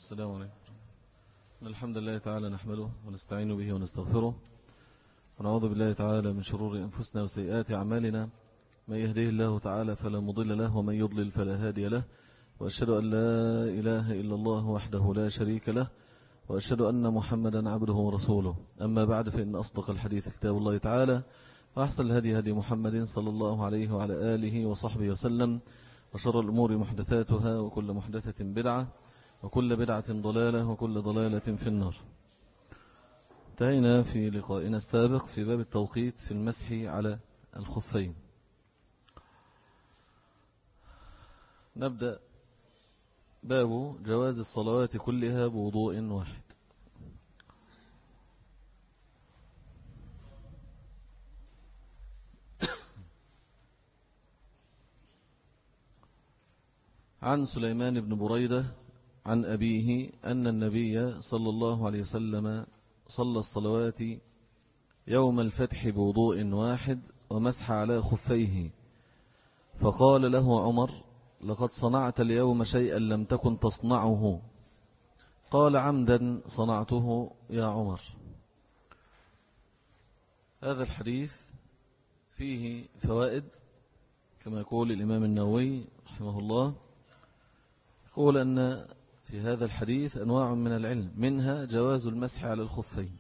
السلام عليكم. الحمد لله تعالى نحمده ونستعين به ونستغفره ونعوذ بالله تعالى من شرور أنفسنا وسيئات أعمالنا. من يهديه الله تعالى فلا مضل له ومن يضلل فلا هادي له، وأشهد أن لا إله إلا الله وحده لا شريك له، وأشهد أن محمدا عبده ورسوله. أما بعد، فإن أصدق الحديث كتاب الله تعالى، وأحسن الهدي هدي محمد صلى الله عليه وعلى آله وصحبه وسلم، وشر الأمور محدثاتها، وكل محدثة بدعة، وكل بدعة ضلالة، وكل ضلالة في النار. انتهينا في لقائنا السابق في باب التوقيت في المسح على الخفين. نبدأ باب جواز الصلوات كلها بوضوء واحد. عن سليمان بن بريدة عن أبيه أن النبي صلى الله عليه وسلم صلى الصلوات يوم الفتح بوضوء واحد ومسح على خفيه، فقال له عمر: لقد صنعت اليوم شيئا لم تكن تصنعه. قال: عمدا صنعته يا عمر. هذا الحديث فيه فوائد كما يقول الإمام النووي رحمه الله. يقول أن في هذا الحديث أنواع من العلم، منها جواز المسح على الخفين،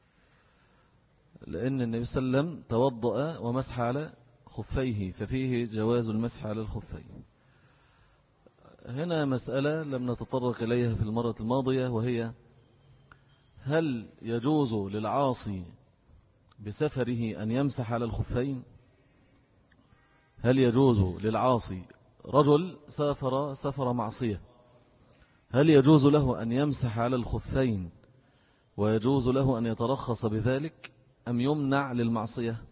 لأن النبي صلى الله عليه وسلم توضأ ومسح على خفيه، ففيه جواز المسح على الخفين. هنا مسألة لم نتطرق إليها في المرة الماضية، وهي: هل يجوز للعاصي بسفره أن يمسح على الخفين؟ هل يجوز للعاصي، رجل سافر معصية، هل يجوز له أن يمسح على الخفين ويجوز له أن يترخص بذلك، أم يمنع للمعصية؟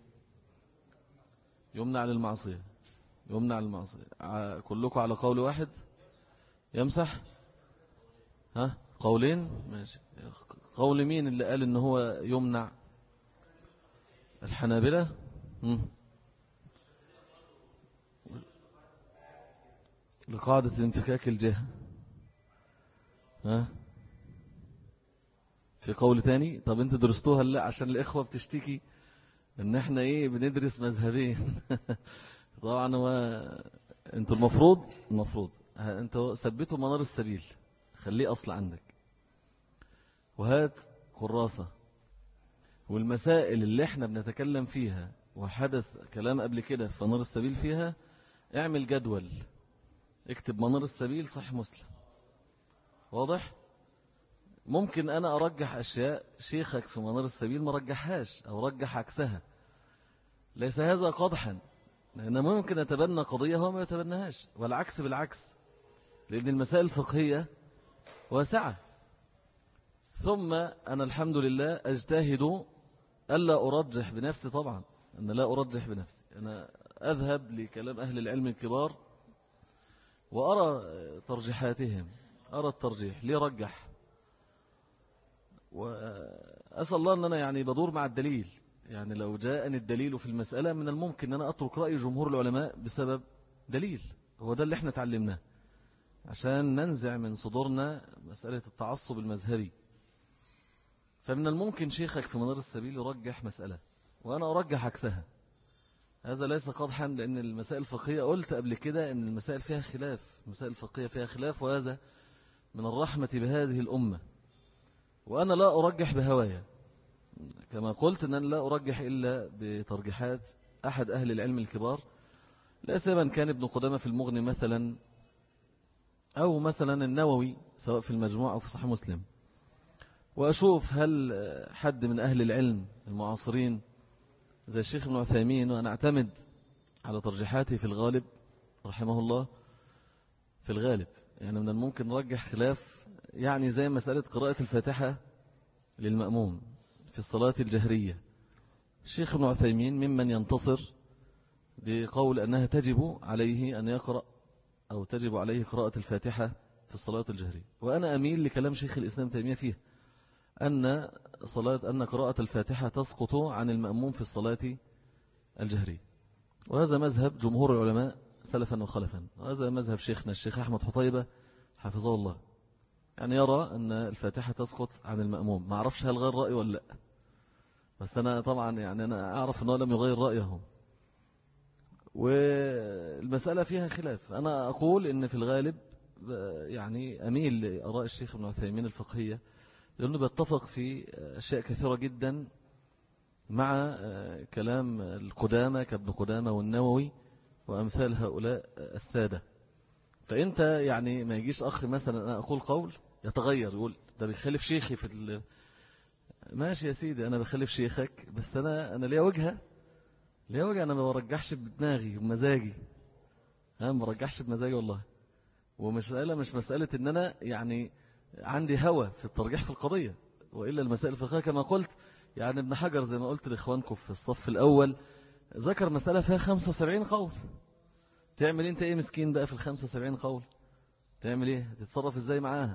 يمنع للمعصية. يمنع للمعصية. كلكم على قول واحد يمسح؟ قولين؟ ماشي. قول مين اللي قال إن هو يمنع؟ الحنابلة. لقاعدة انفكاك الجهة. في قول تاني. طب انت درستوها؟ لا، عشان الإخوة بتشتكي ان احنا بندرس مذهبين. طبعا انتوا المفروض انتوا ثبتوا منار السبيل، خليه أصل عندك، وهات كراسة، والمسائل اللي احنا بنتكلم فيها وحدث كلام قبل كده في منار السبيل فيها، اعمل جدول، اكتب منار السبيل صحيح مسلم. واضح؟ ممكن أنا أرجح أشياء شيخك في منار السبيل ما رجحهاش، أو رجح عكسها. ليس هذا قدحا، لأن ممكن أتبنى قضية هو ما يتبناهاش، والعكس بالعكس، لأن المسائل الفقهية واسعة. ثم أنا الحمد لله أجتهد ألا أرجح بنفسي. طبعا أنا لا أرجح بنفسي، أنا أذهب لكلام أهل العلم الكبار وأرى ترجيحاتهم، أرى الترجيح ليه رجح، وأسأل الله أن أنا بدور مع الدليل. لو جاءني الدليل في المسألة، من الممكن أن أنا أترك رأي جمهور العلماء بسبب دليل. هو ده اللي احنا تعلمناه، عشان ننزع من صدورنا مسألة التعصب المذهبي. فمن الممكن شيخك في منار السبيل يرجح مسألة وأنا أرجح عكسها. هذا ليس قدحا، لأن المسائل الفقهية قلت قبل كده أن المسائل فيها خلاف، المسائل الفقهية فيها خلاف، وهذا من الرحمة بهذه الأمة. وأنا لا أرجح بهوايا، كما قلت أن أنا لا أرجح إلا بترجيحات أحد أهل العلم الكبار، لا سيما كان ابن قدامة في المغني مثلا، أو مثلا النووي سواء في المجموع أو في صحيح مسلم. وأشوف هل حد من أهل العلم المعاصرين زي الشيخ ابن عثيمين، وأنا أعتمد على ترجيحاته في الغالب رحمه الله، في الغالب من الممكن نرجح خلاف، زي مسألة قراءة الفاتحة للمأموم في الصلاة الجهرية. الشيخ ابن عثيمين ممن ينتصر لقول أنها تجب عليه أن يقرأ، أو تجب عليه قراءة الفاتحة في الصلاة الجهرية. وأنا أميل لكلام شيخ الإسلام تيمية فيه، أن قراءة الفاتحة تسقط عن المأموم في الصلاة الجهرية. وهذا مذهب جمهور العلماء سلفا وخلفا، وهذا مذهب شيخنا الشيخ أحمد حطيبة حفظه الله، يعني يرى أن الفاتحة تسقط عن المأموم. ما أعرفش هل غير رأيه ولا لا، بس أنا طبعا يعني أنا أعرف أنه لم يغير رأيه، والمسألة فيها خلاف. أنا أقول إن في الغالب يعني أميل لآراء الشيخ ابن عثيمين الفقهية، لأنه بيتفق في أشياء كثيرة جدا مع كلام القدامى كابن قدامى والنووي وأمثال هؤلاء السادة. فأنت يعني ما يجيش أخ مثلا أنا أقول قول يتغير يقول ده بيخالف شيخي في ماشي يا سيدي، أنا بخالف شيخك، بس أنا ليا وجهة، أنا ما برجحش بدماغي ومزاجي، ما برجحش بمزاجي والله. مش مسألة إن أنا يعني عندي هوى في الترجيح في القضية، وإلا المسائل الفقهية كما قلت. يعني ابن حجر زي ما قلت لإخوانكم في الصف الأول ذكر مسألة فيها 75 قول. تعمل انت ايه مسكين بقى في 75 قول؟ تعمل ايه؟ تتصرف ازاي معاها؟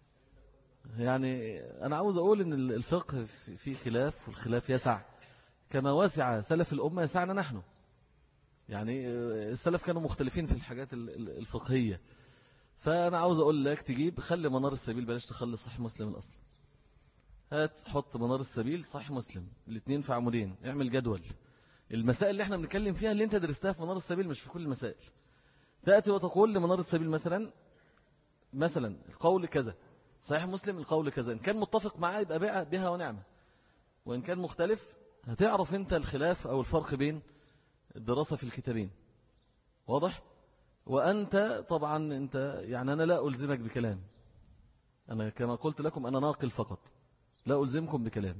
يعني انا عاوز اقول ان الفقه في خلاف، والخلاف يسع كما وسع سلف الأمة يسعنا نحن. يعني السلف كانوا مختلفين في الحاجات الفقهية. فأنا عاوز أقول لك تجيب خلي منار السبيل، بلاش تخلي صحيح مسلم الأصل. هات حط منار السبيل صحيح مسلم الاثنين في عمودين، اعمل جدول المسائل اللي احنا بنتكلم فيها اللي انت درستها في منار السبيل، مش في كل المسائل. تأتي وتقول لمنار السبيل مثلا القول كذا، صحيح مسلم القول كذا، إن كان متفق معاه يبقى بها ونعمة، وإن كان مختلف هتعرف انت الخلاف أو الفرق بين الدراسة في الكتابين. واضح؟ وأنت طبعا انت يعني أنا لا ألزمك بكلام، أنا كما قلت لكم أنا ناقل فقط، لا ألزمكم بكلام.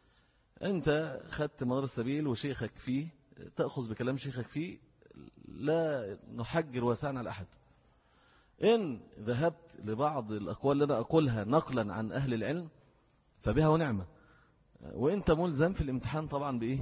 أنت خدت منار السبيل وشيخك فيه، تأخذ بكلام شيخك فيه، لا نحجر واسعنا على أحد. إن ذهبت لبعض الأقوال اللي أنا أقولها نقلا عن أهل العلم فبها ونعمة، وإنت ملزم في الامتحان طبعا بإيه؟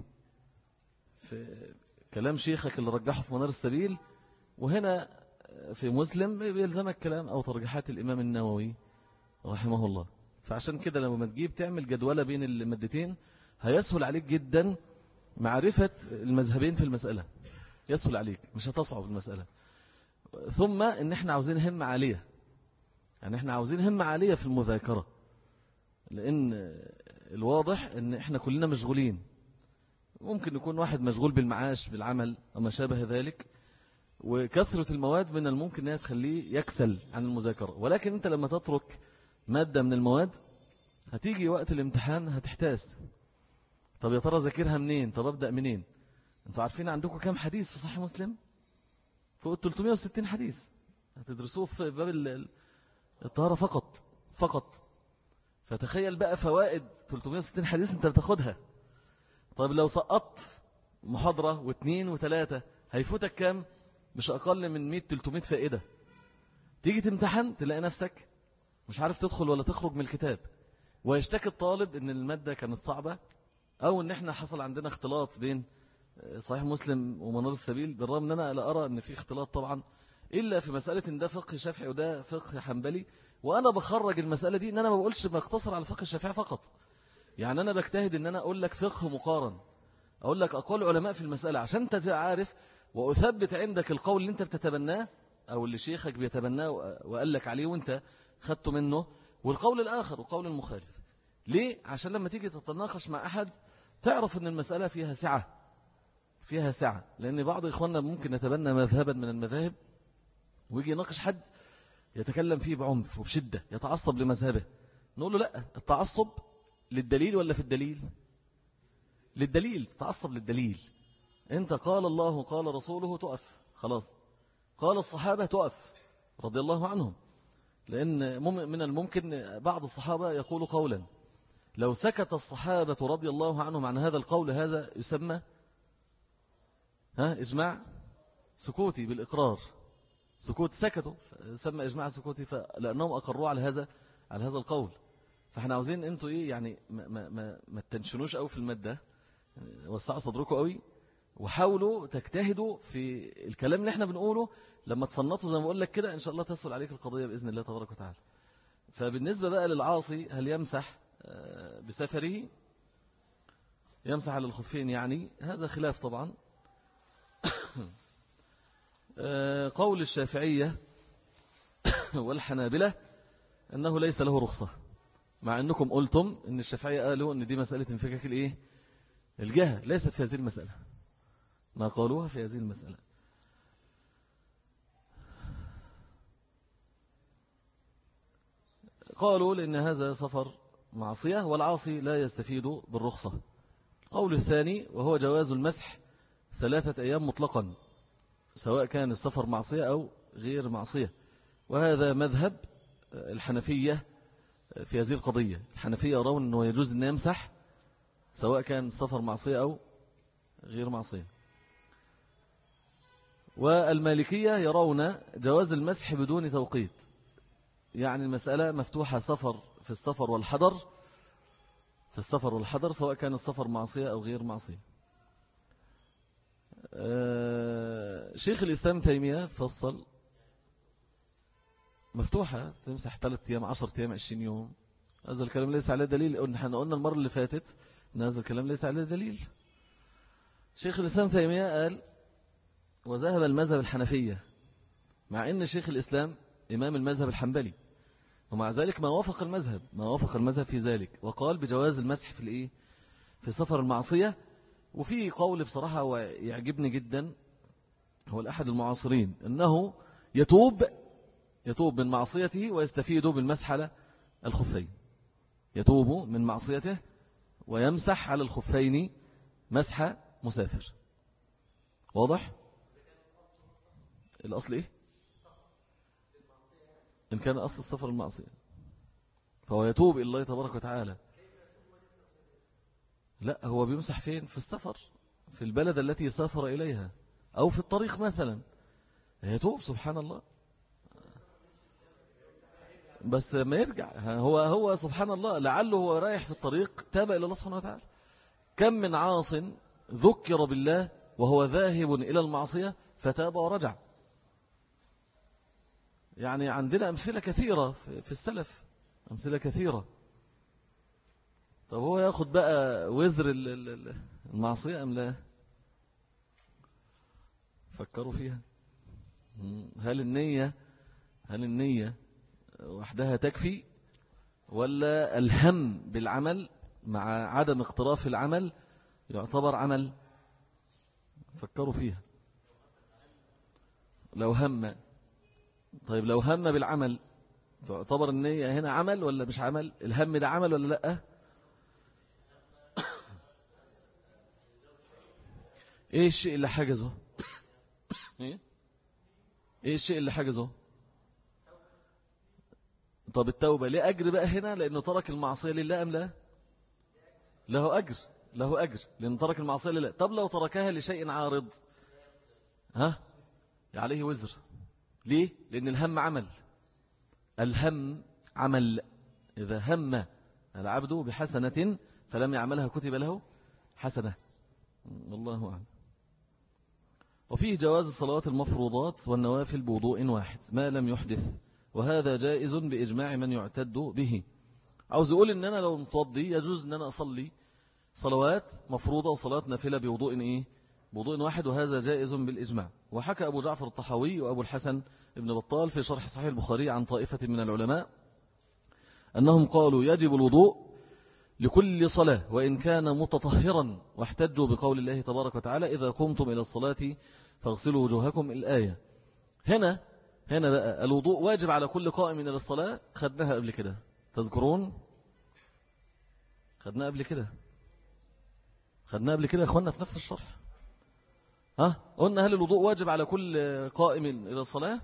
في كلام شيخك اللي رجحه في منار السبيل، وهنا في مسلم بيلزمك كلام أو ترجيحات الإمام النووي رحمه الله. فعشان كده لما تجيب تعمل جدولة بين المادتين هيسهل عليك جدا معرفة المذهبين في المسألة، يسهل عليك، مش هتصعب المسألة. ثم ان احنا عاوزين همة عالية، يعني احنا عاوزين همة عالية في المذاكرة، لان الواضح ان احنا كلنا مشغولين. ممكن يكون واحد مشغول بالمعاش بالعمل وما شابه ذلك، وكثرة المواد من الممكن انها تخليه يكسل عن المذاكرة. ولكن انت لما تترك مادة من المواد هتيجي وقت الامتحان هتحتاس، طب يا ترى ذاكرها منين؟ طب أبدأ منين؟ انتوا عارفين عندكم كم حديث في صحيح مسلم؟ فوق 360 حديث هتدرسوه في باب الطهارة فقط. فتخيل بقى فوائد 360 حديث انت بتاخدها. طيب لو سقطت محاضرة واثنين وثلاثة هيفوتك كام؟ مش أقل من 100-300 فائدة. تيجي تمتحن تلاقي نفسك مش عارف تدخل ولا تخرج من الكتاب، ويشتكي الطالب ان المادة كانت صعبة، او ان احنا حصل عندنا اختلاط بين صحيح مسلم ومنار السبيل، بالرغم ان انا لا ارى ان في اختلاط طبعا، الا في مسألة ان ده فقه شافعي وده فقه حنبلي. وانا بخرج المسألة دي ان انا ما بقولش بقتصر على الفقه الشافعي فقط، يعني انا بجتهد ان انا اقول لك فقه مقارن، اقول لك اقوال علماء في المسألة عشان انت تبقى عارف، واثبت عندك القول اللي انت بتتبناه او اللي شيخك بيتبناه وقال لك عليه وانت خدته منه، والقول الاخر وقول المخالف. ليه؟ عشان لما تيجي تتناقش مع احد تعرف ان المسألة فيها سعة. لأن بعض إخواننا ممكن يتبنى مذهبا من المذاهب ويجي يناقش حد يتكلم فيه بعنف وبشدة يتعصب لمذهبه، نقول له لا، التعصب للدليل ولا في الدليل؟ للدليل، تتعصب للدليل. انت قال الله قال رسوله تقف خلاص، قال الصحابة تقف رضي الله عنهم. لأن من الممكن بعض الصحابة يقول قولا لو سكت الصحابة رضي الله عنهم عن هذا القول هذا يسمى إجماع سكوتي بالإقرار، سكوت سكتوا يسمى إجماع سكوتي، لأنهم أقروا على هذا القول. فاحنا عاوزين انتوا ايه يعني ما تنشنوش قوي في المادة، وسعوا صدركم قوي، وحاولوا تجتهدوا في الكلام اللي احنا بنقوله. لما تفنطوا زي ما بقول لك كده ان شاء الله تسهل عليك القضية بإذن الله تبارك وتعالى. فبالنسبة بقى للعاصي هل يمسح بسفره؟ يمسح على الخفين يعني، هذا خلاف طبعا. قول الشافعية والحنابلة أنه ليس له رخصة، مع أنكم قلتم أن الشافعية قالوا أن دي مسألة انفكاك الإيه؟ الجهة، ليست في هذه المسألة، ما قالوها في هذه المسألة. قالوا لأن هذا سفر معصية والعاصي لا يستفيد بالرخصة. القول الثاني وهو جواز المسح 3 أيام مطلقا، سواء كان السفر معصية أو غير معصية، وهذا مذهب الحنفية في هذه القضية. الحنفية يرون أنه يجوز أن يمسح سواء كان السفر معصية أو غير معصية، والمالكية يرون جواز المسح بدون توقيت، يعني المسألة مفتوحة سفر في السفر والحضر، في السفر والحضر سواء كان السفر معصية أو غير معصية. شيخ الإسلام تيمية فصل مفتوحة، تمسح 3 أيام 10 أيام 20 يوم، هذا الكلام ليس عليه دليل. احنا قلنا المرة اللي فاتت أن هذا الكلام ليس عليه دليل. شيخ الإسلام تيمية قال وذهب المذهب الحنفية، مع أن شيخ الإسلام إمام المذهب الحنبلي، ومع ذلك ما وافق المذهب في ذلك، وقال بجواز المسح في الإيه؟ في سفر المعصية. وفي قول بصراحة ويعجبني جدا، هو الأحد المعاصرين، أنه يتوب من معصيته ويستفيد بالمسح على الخفين، يتوب من معصيته ويمسح على الخفين مسح مسافر. واضح؟ الأصل إيه؟ إن كان أصل السفر المعصية فهو يتوب إلى الله تبارك وتعالى. لا، هو بيمسح فين؟ في السفر، في البلد التي سافر إليها، أو في الطريق مثلا، يتوب سبحان الله. بس ما يرجع، هو سبحان الله، لعله هو رايح في الطريق تاب إلى الله سبحانه وتعالى. كم من عاص ذكر بالله وهو ذاهب إلى المعصية فتاب ورجع. يعني عندنا أمثلة كثيرة في السلف، أمثلة كثيرة. طب هو ياخد بقى وزر المعصية أم لا؟ فكروا فيها. هل النية وحدها تكفي، ولا الهم بالعمل مع عدم اقتراف العمل يعتبر عمل؟ فكروا فيها. لو هم، طيب لو هم بالعمل تعتبر النية هنا عمل ولا مش عمل؟ الهم ده عمل ولا لا؟ ايه الشيء اللي حجزه؟ ايه الشيء اللي حجزه؟ طب التوبة ليه أجر بقى هنا؟ لأنه ترك المعصية لله أم لا؟ له أجر لأنه ترك المعصية لله. طب لو تركها لشيء عارض عليه وزر. ليه؟ لأن الهم عمل، الهم عمل. إذا هم العبد بحسنة فلم يعملها كتب له حسنة. والله أعلم. وفيه جواز الصلوات المفروضات والنوافل بوضوء واحد ما لم يحدث، وهذا جائز بإجماع من يعتد به. عاوز يقول إن أنا لو متوضي يجوز إن أنا أصلي صلوات مفروضة وصلوات نافلة بوضوء واحد، وهذا جائز بالإجماع. وحكى أبو جعفر الطحاوي وأبو الحسن ابن بطال في شرح صحيح البخاري عن طائفة من العلماء أنهم قالوا يجب الوضوء لكل صلاة وإن كان متطهرا، واحتجوا بقول الله تبارك وتعالى إذا قمتم إلى الصلاة فاغسلوا وجوهكم الآية. هنا بقى الوضوء واجب على كل قائم إلى الصلاة، خدناها قبل كده، تذكرون؟ خدناها قبل كده يا أخوانا في نفس الشرح. قلنا هل الوضوء واجب على كل قائم إلى الصلاة؟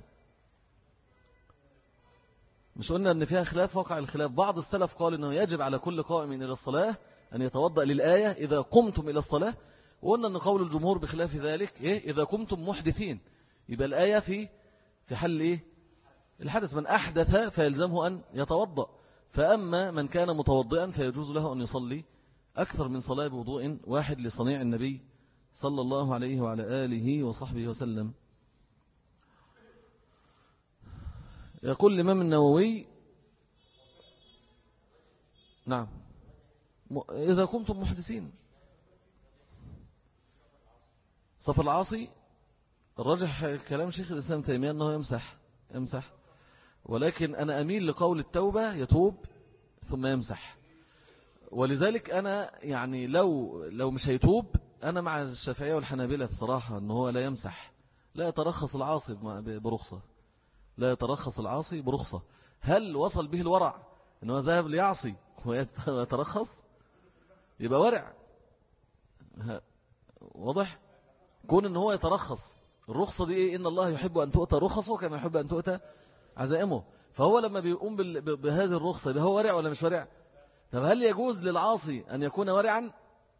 مش قلنا أن فيها خلاف؟ وقع الخلاف. بعض السلف قال أنه يجب على كل قائم إلى الصلاة أن يتوضأ للآية إذا قمتم إلى الصلاة، وقلنا أن قول الجمهور بخلاف ذلك إذا قمتم محدثين، يبقى الآية في حل الحدث، من أحدث فيلزمه أن يتوضأ. فأما من كان متوضئا فيجوز له أن يصلي أكثر من صلاة بوضوء واحد لصنيع النبي صلى الله عليه وعلى آله وصحبه وسلم. يقول الإمام النووي نعم إذا كنتم محدثين. سفر العاصي الرجح كلام شيخ الإسلام تيمية أنه يمسح. ولكن أنا أميل لقول التوبة يتوب ثم يمسح. ولذلك أنا يعني لو مش هيتوب، أنا مع الشافعية والحنابلة بصراحة أنه هو لا يمسح، لا يترخص العاصي برخصة، لا يترخص العاصي برخصة. هل وصل به الورع أنه ذهب ليعصي ويترخص؟ يبقى ورع. واضح؟ كون أنه هو يترخص، الرخصة دي إيه؟ إن الله يحب أن تؤتى رخصه كما يحب أن تؤتى عزائمه. فهو لما بيقوم بهذه الرخصة يبقى هو ورع ولا مش ورع؟ طب هل يجوز للعاصي أن يكون ورعا؟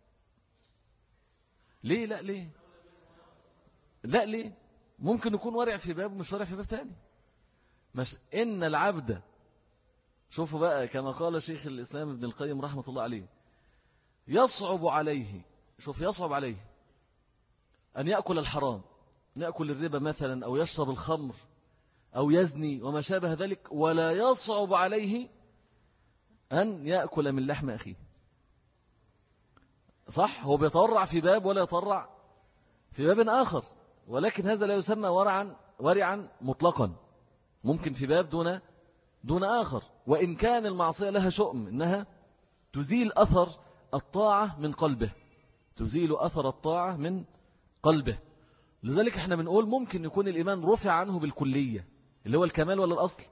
ليه؟ لا ليه؟ لا ليه؟ ممكن يكون ورع في باب ومش ورع في باب تاني. مش إن العبد، شوفوا بقى كما قال شيخ الإسلام ابن القيم رحمة الله عليه، يصعب عليه، شوف يصعب عليه أن يأكل الحرام، يأكل الربا مثلا، أو يشرب الخمر، أو يزني وما شابه ذلك، ولا يصعب عليه أن يأكل من لحم أخيه. صح؟ هو بيتورع في باب ولا يتورع في باب آخر، ولكن هذا لا يسمى ورعا مطلقا، ممكن في باب دون آخر. وإن كان المعصية لها شؤم إنها تزيل أثر الطاعة من قلبه، تزيل أثر الطاعة من قلبه. لذلك احنا بنقول ممكن يكون الإيمان رفع عنه بالكلية، اللي هو الكمال ولا الأصل؟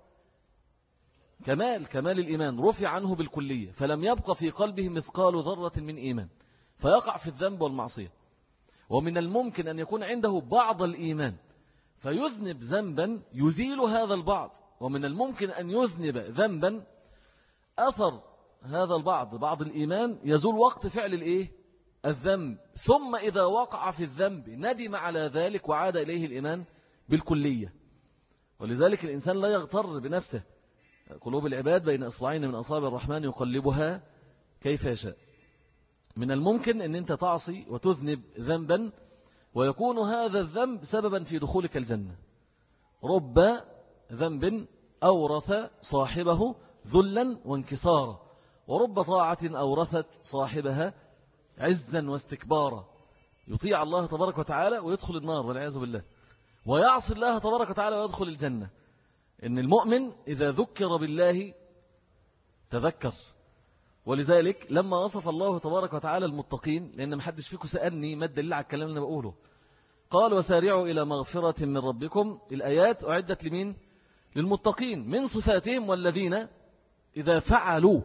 كمال الإيمان رفع عنه بالكلية، فلم يبقى في قلبه مثقال ذرة من إيمان، فيقع في الذنب والمعصية. ومن الممكن أن يكون عنده بعض الإيمان فيذنب ذنبا يزيل هذا البعض، ومن الممكن أن يذنب ذنبا أثر هذا بعض الإيمان يزول وقت فعل الذنب، ثم إذا وقع في الذنب ندم على ذلك وعاد إليه الإيمان بالكلية. ولذلك الإنسان لا يغتر بنفسه، قلوب العباد بين إصبعين من أصابع الرحمن يقلبها كيف يشاء. من الممكن أن أنت تعصي وتذنب ذنبا ويكون هذا الذنب سببا في دخولك الجنة. رب ذنب أورث صاحبه ذلا وانكسارا، ورب طاعة أورثت صاحبها عزا واستكبارا. يطيع الله تبارك وتعالى ويدخل النار والعياذ بالله، ويعصي الله تبارك وتعالى ويدخل الجنة. إن المؤمن إذا ذكر بالله تذكر. ولذلك لما وصف الله تبارك وتعالى المتقين، لأن محدش فيكم سألني ما الدليل على الكلام اللي أنا بقوله، قال وسارعوا إلى مغفرة من ربكم. الآيات أعدت لمين؟ للمتقين. من صفاتهم والذين إذا فعلوا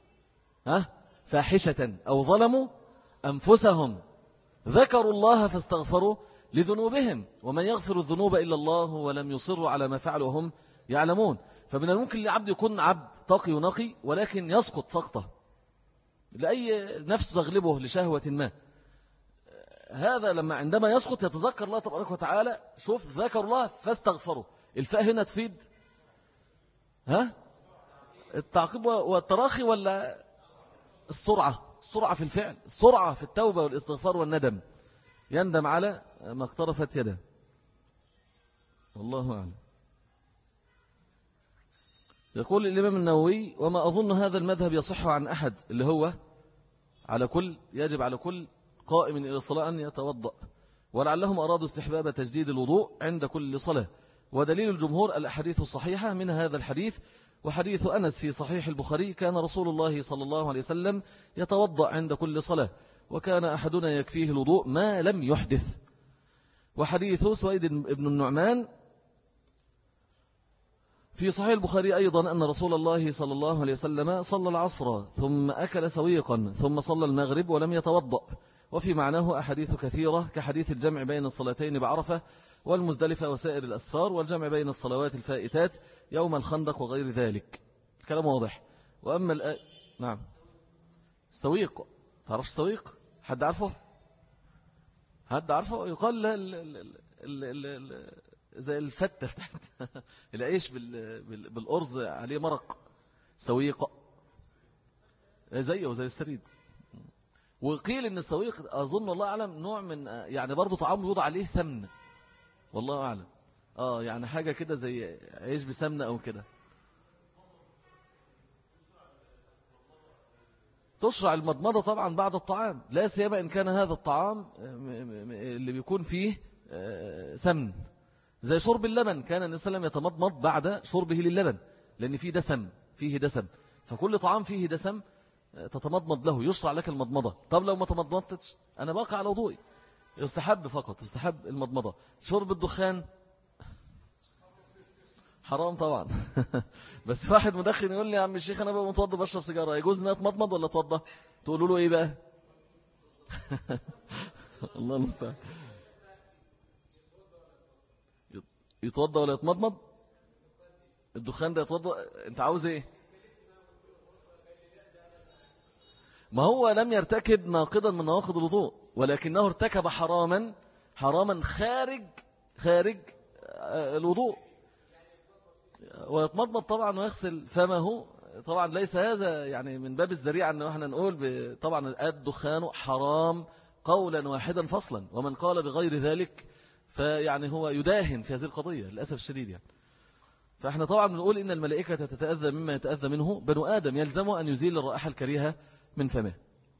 فاحشة أو ظلموا أنفسهم ذكروا الله فاستغفروا لذنوبهم ومن يغفر الذنوب إلا الله ولم يصروا على ما فعلوا وهم يعلمون. فمن الممكن للعبد يكون عبد تقي ونقي ولكن يسقط سقطة لأي نفس تغلبه لشهوة ما. هذا لما عندما يسقط يتذكر الله تبارك وتعالى. شوف ذكر الله فاستغفروا. الفاء هنا تفيد التعقيب والتراخي ولا السرعة في الفعل، السرعة في التوبة والاستغفار والندم، يندم على ما اقترفت يده. والله أعلم. يقول الإمام النووي وما أظن هذا المذهب يصح عن أحد، اللي هو يجب على كل قائم إلى الصلاة أن يتوضأ، ولعلهم أرادوا استحباب تجديد الوضوء عند كل صلاة. ودليل الجمهور الأحاديث الصحيحة، من هذا الحديث وحديث أنس في صحيح البخاري كان رسول الله صلى الله عليه وسلم يتوضأ عند كل صلاة وكان أحدنا يكفيه الوضوء ما لم يحدث. وحديث سويد بن النعمان في صحيح البخاري أيضا أن رسول الله صلى الله عليه وسلم صلى العصر ثم أكل سويقا ثم صلى المغرب ولم يتوضأ. وفي معناه أحاديث كثيرة كحديث الجمع بين الصلاتين بعرفة والمزدلفة وسائر الأسفار، والجمع بين الصلوات الفائتات يوم الخندق وغير ذلك. الكلام واضح. وأما نعم السويق، تعرفش السويق؟ حد عارفه؟ يقال زي الفتة العيش بالأرز عليه مرق، سويق زيه وزي السريد. وقيل ان السويق أظن الله أعلم نوع من يعني برضو طعام يوضع عليه سمن، والله أعلم. يعني حاجة كده زي عيش بسمنة أو كده. تشرع المضمضة طبعا بعد الطعام، لا سيما إن كان هذا الطعام اللي بيكون فيه سمن، زي شرب اللبن، كان النبي صلى الله عليه وسلم يتمضمض بعد شربه للبن، لأن فيه دسم، فكل طعام فيه دسم تتمضمض له، يشرع لك المضمضة. طب لو ما تمضمضتش أنا باقي على وضوئي، يستحب فقط، يستحب المضمضة. شرب الدخان حرام طبعا. بس واحد مدخن يقول لي يا عم الشيخ أنا بقى متوضى بشرب سيجارة، يجوز أن أتمضمض ولا أتوضى؟ تقولوا له إيه بقى؟ الله المستعان. يتوضى ولا يتمضمض؟ الدخان ده يتوضى؟ أنت عاوز إيه؟ ما هو لم يرتكب ناقضا من نواقض الوضوء، ولكنه ارتكب حراما خارج الوضوء. ويتمضمض طبعا ويغسل فمه طبعا. ليس هذا يعني من باب الذريعة أنه احنا نقول طبعا الدخان حرام قولا واحدا فصلا، ومن قال بغير ذلك فيعني هو يداهن في هذه القضية للأسف الشديد يعني. فاحنا طبعا بنقول إن الملائكة تتأذى مما يتأذى منه بنو آدم، يلزمه أن يزيل الرائحة الكريهة من فمه.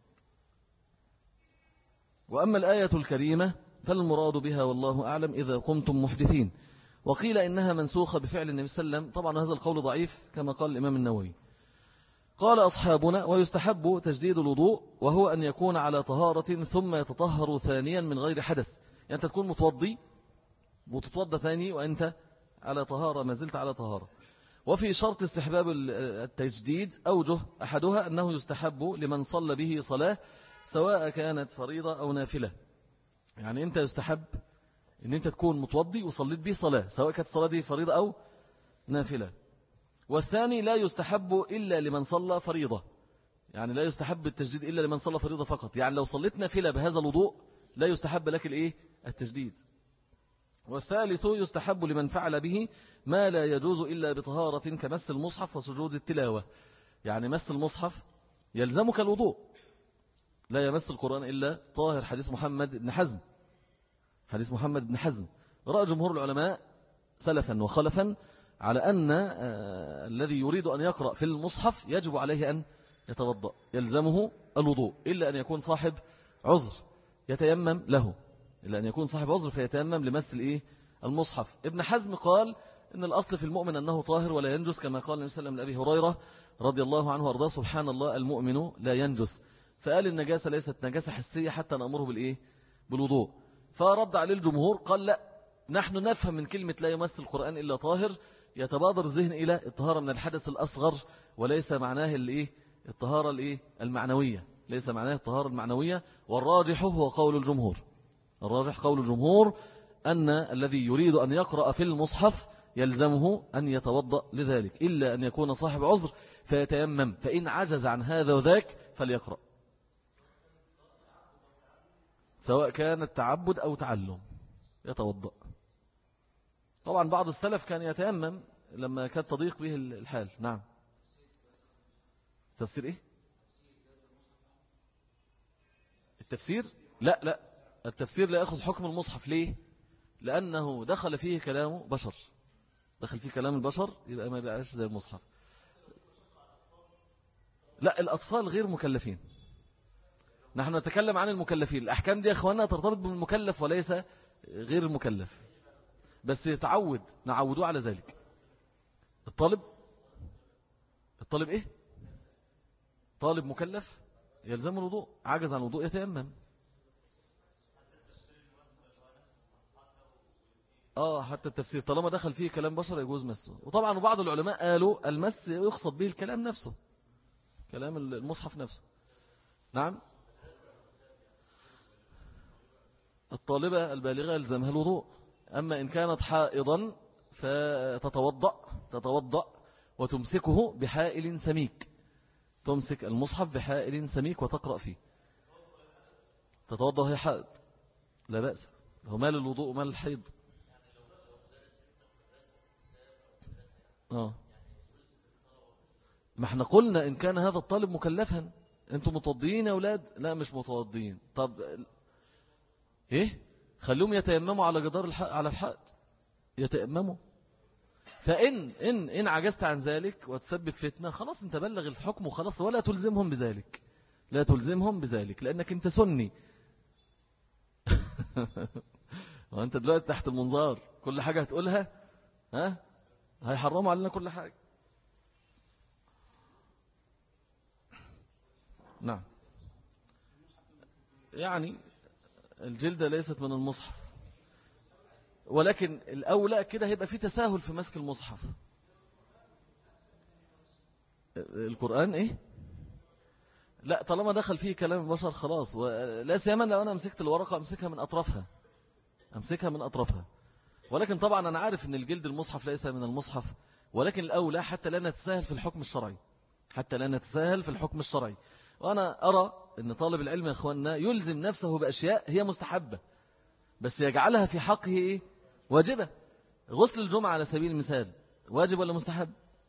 وأما الآية الكريمة فالمراد بها والله أعلم إذا قمتم محدثين، وقيل إنها منسوخة بفعل النبي صلى الله عليه وسلم. طبعا هذا القول ضعيف كما قال الإمام النووي. قال أصحابنا ويستحب تجديد الوضوء، وهو أن يكون على طهارة ثم يتطهر ثانيا من غير حدث. يعني أنت تكون متوضي وتتوضى ثاني وأنت على طهارة، ما زلت على طهارة. وفي شرط استحباب التجديد أوجه، أحدها أنه يستحب لمن صلى به صلاة سواء كانت فريضة أو نافلة. يعني أنت يستحب أن أنت تكون متوضي وصليت به صلاة سواء كانت الصلاة دي فريضة أو نافلة. والثاني لا يستحب إلا لمن صلى فريضة، يعني لا يستحب التجديد إلا لمن صلى فريضة فقط. يعني لو صليت نافلة بهذا الوضوء لا يستحب لك التجديد. والثالث يستحب لمن فعل به ما لا يجوز إلا بطهارة كمس المصحف وسجود التلاوة. يعني مس المصحف يلزمك الوضوء، لا يمس القرآن إلا طاهر. حديث محمد بن حزم رأى جمهور العلماء سلفا وخلفا على أن الذي يريد أن يقرأ في المصحف يجب عليه أن يتوضأ، يلزمه الوضوء إلا أن يكون صاحب عذر يتيمم له، إلا أن يكون صاحب عذر فيتيمم لمس المصحف. ابن حزم قال إن الأصل في المؤمن أنه طاهر ولا ينجس، كما قال النبي صلى الله عليه وسلم لأبي هريرة رضي الله عنه وارضاه سبحان الله المؤمن لا ينجس. فقال النجاسة ليست نجاسة حسية حتى نأمره بالوضوء. فرد عليه الجمهور قال لا، نحن نفهم من كلمة لا يمس القرآن إلا طاهر يتبادر الذهن إلى الطهارة من الحدث الأصغر، وليس معناه الطهارة المعنوية، ليس معناه الطهارة المعنوية. والراجح هو قول الجمهور، الراجح قول الجمهور أن الذي يريد أن يقرأ في المصحف يلزمه أن يتوضأ لذلك، إلا أن يكون صاحب عذر فيتيمم، فإن عجز عن هذا وذاك فليقرأ، سواء كان التعبد أو تعلم يتوضأ. طبعا بعض السلف كان يتيمم لما كانت تضيق به الحال. نعم. تفسير إيه؟ التفسير؟ لا التفسير لا يأخذ حكم المصحف. ليه؟ لأنه دخل فيه كلام بشر، دخل فيه كلام البشر، يبقى ما يبقاش زي المصحف. لا، الأطفال غير مكلفين، نحن نتكلم عن المكلفين. الأحكام دي يا أخوانا ترتبط بالمكلف وليس غير المكلف، بس نعودوه على ذلك. الطالب إيه؟ طالب مكلف يلزم الوضوء، عجز عن الوضوء يتيمم. حتى التفسير طالما دخل فيه كلام بشر يجوز مسه. وطبعا بعض العلماء قالوا المس يقصد به الكلام نفسه، كلام المصحف نفسه. نعم. الطالبة البالغة يلزمها الوضوء. أما إن كانت حائضا فتتوضأ وتمسكه بحائل سميك، تمسك المصحف بحائل سميك وتقرأ فيه. تتوضأ وهي حائض لا بأس، هو مال الوضوء ومال الحيض. ما احنا قلنا إن كان هذا الطالب مكلفا. انتم متوضيين يا أولاد؟ لا مش متوضيين. طب ايه، خلوهم يتيمموا على جدار على الحائط يتيمموا. فإن عجزت عن ذلك وتسبب فتنة خلاص انت بلغ الحكم وخلاص، ولا تلزمهم بذلك، لا تلزمهم بذلك لأنك انت سني. وانت دلوقتي تحت المنظار، كل حاجة هتقولها ها هيحرموا علينا كل حاجة. نعم. يعني الجلدة ليست من المصحف، ولكن الأولى كده هيبقى في تساهل في مسك المصحف. القرآن إيه؟ لا، طالما دخل فيه كلام البشر خلاص، ولا سيما لو أنا مسكت الورقة أمسكها من أطرافها، أمسكها من أطرافها. ولكن طبعا أنا عارف أن الجلد المصحف ليس من المصحف، ولكن الأولى حتى لا نتساهل في الحكم الشرعي، حتى لا نتساهل في الحكم الشرعي. وأنا أرى أن طالب العلم يا أخواننا يلزم نفسه بأشياء هي مستحبة، بس يجعلها في حقه إيه؟ واجبة. غسل الجمعة على سبيل المثال واجب ولا مستحب؟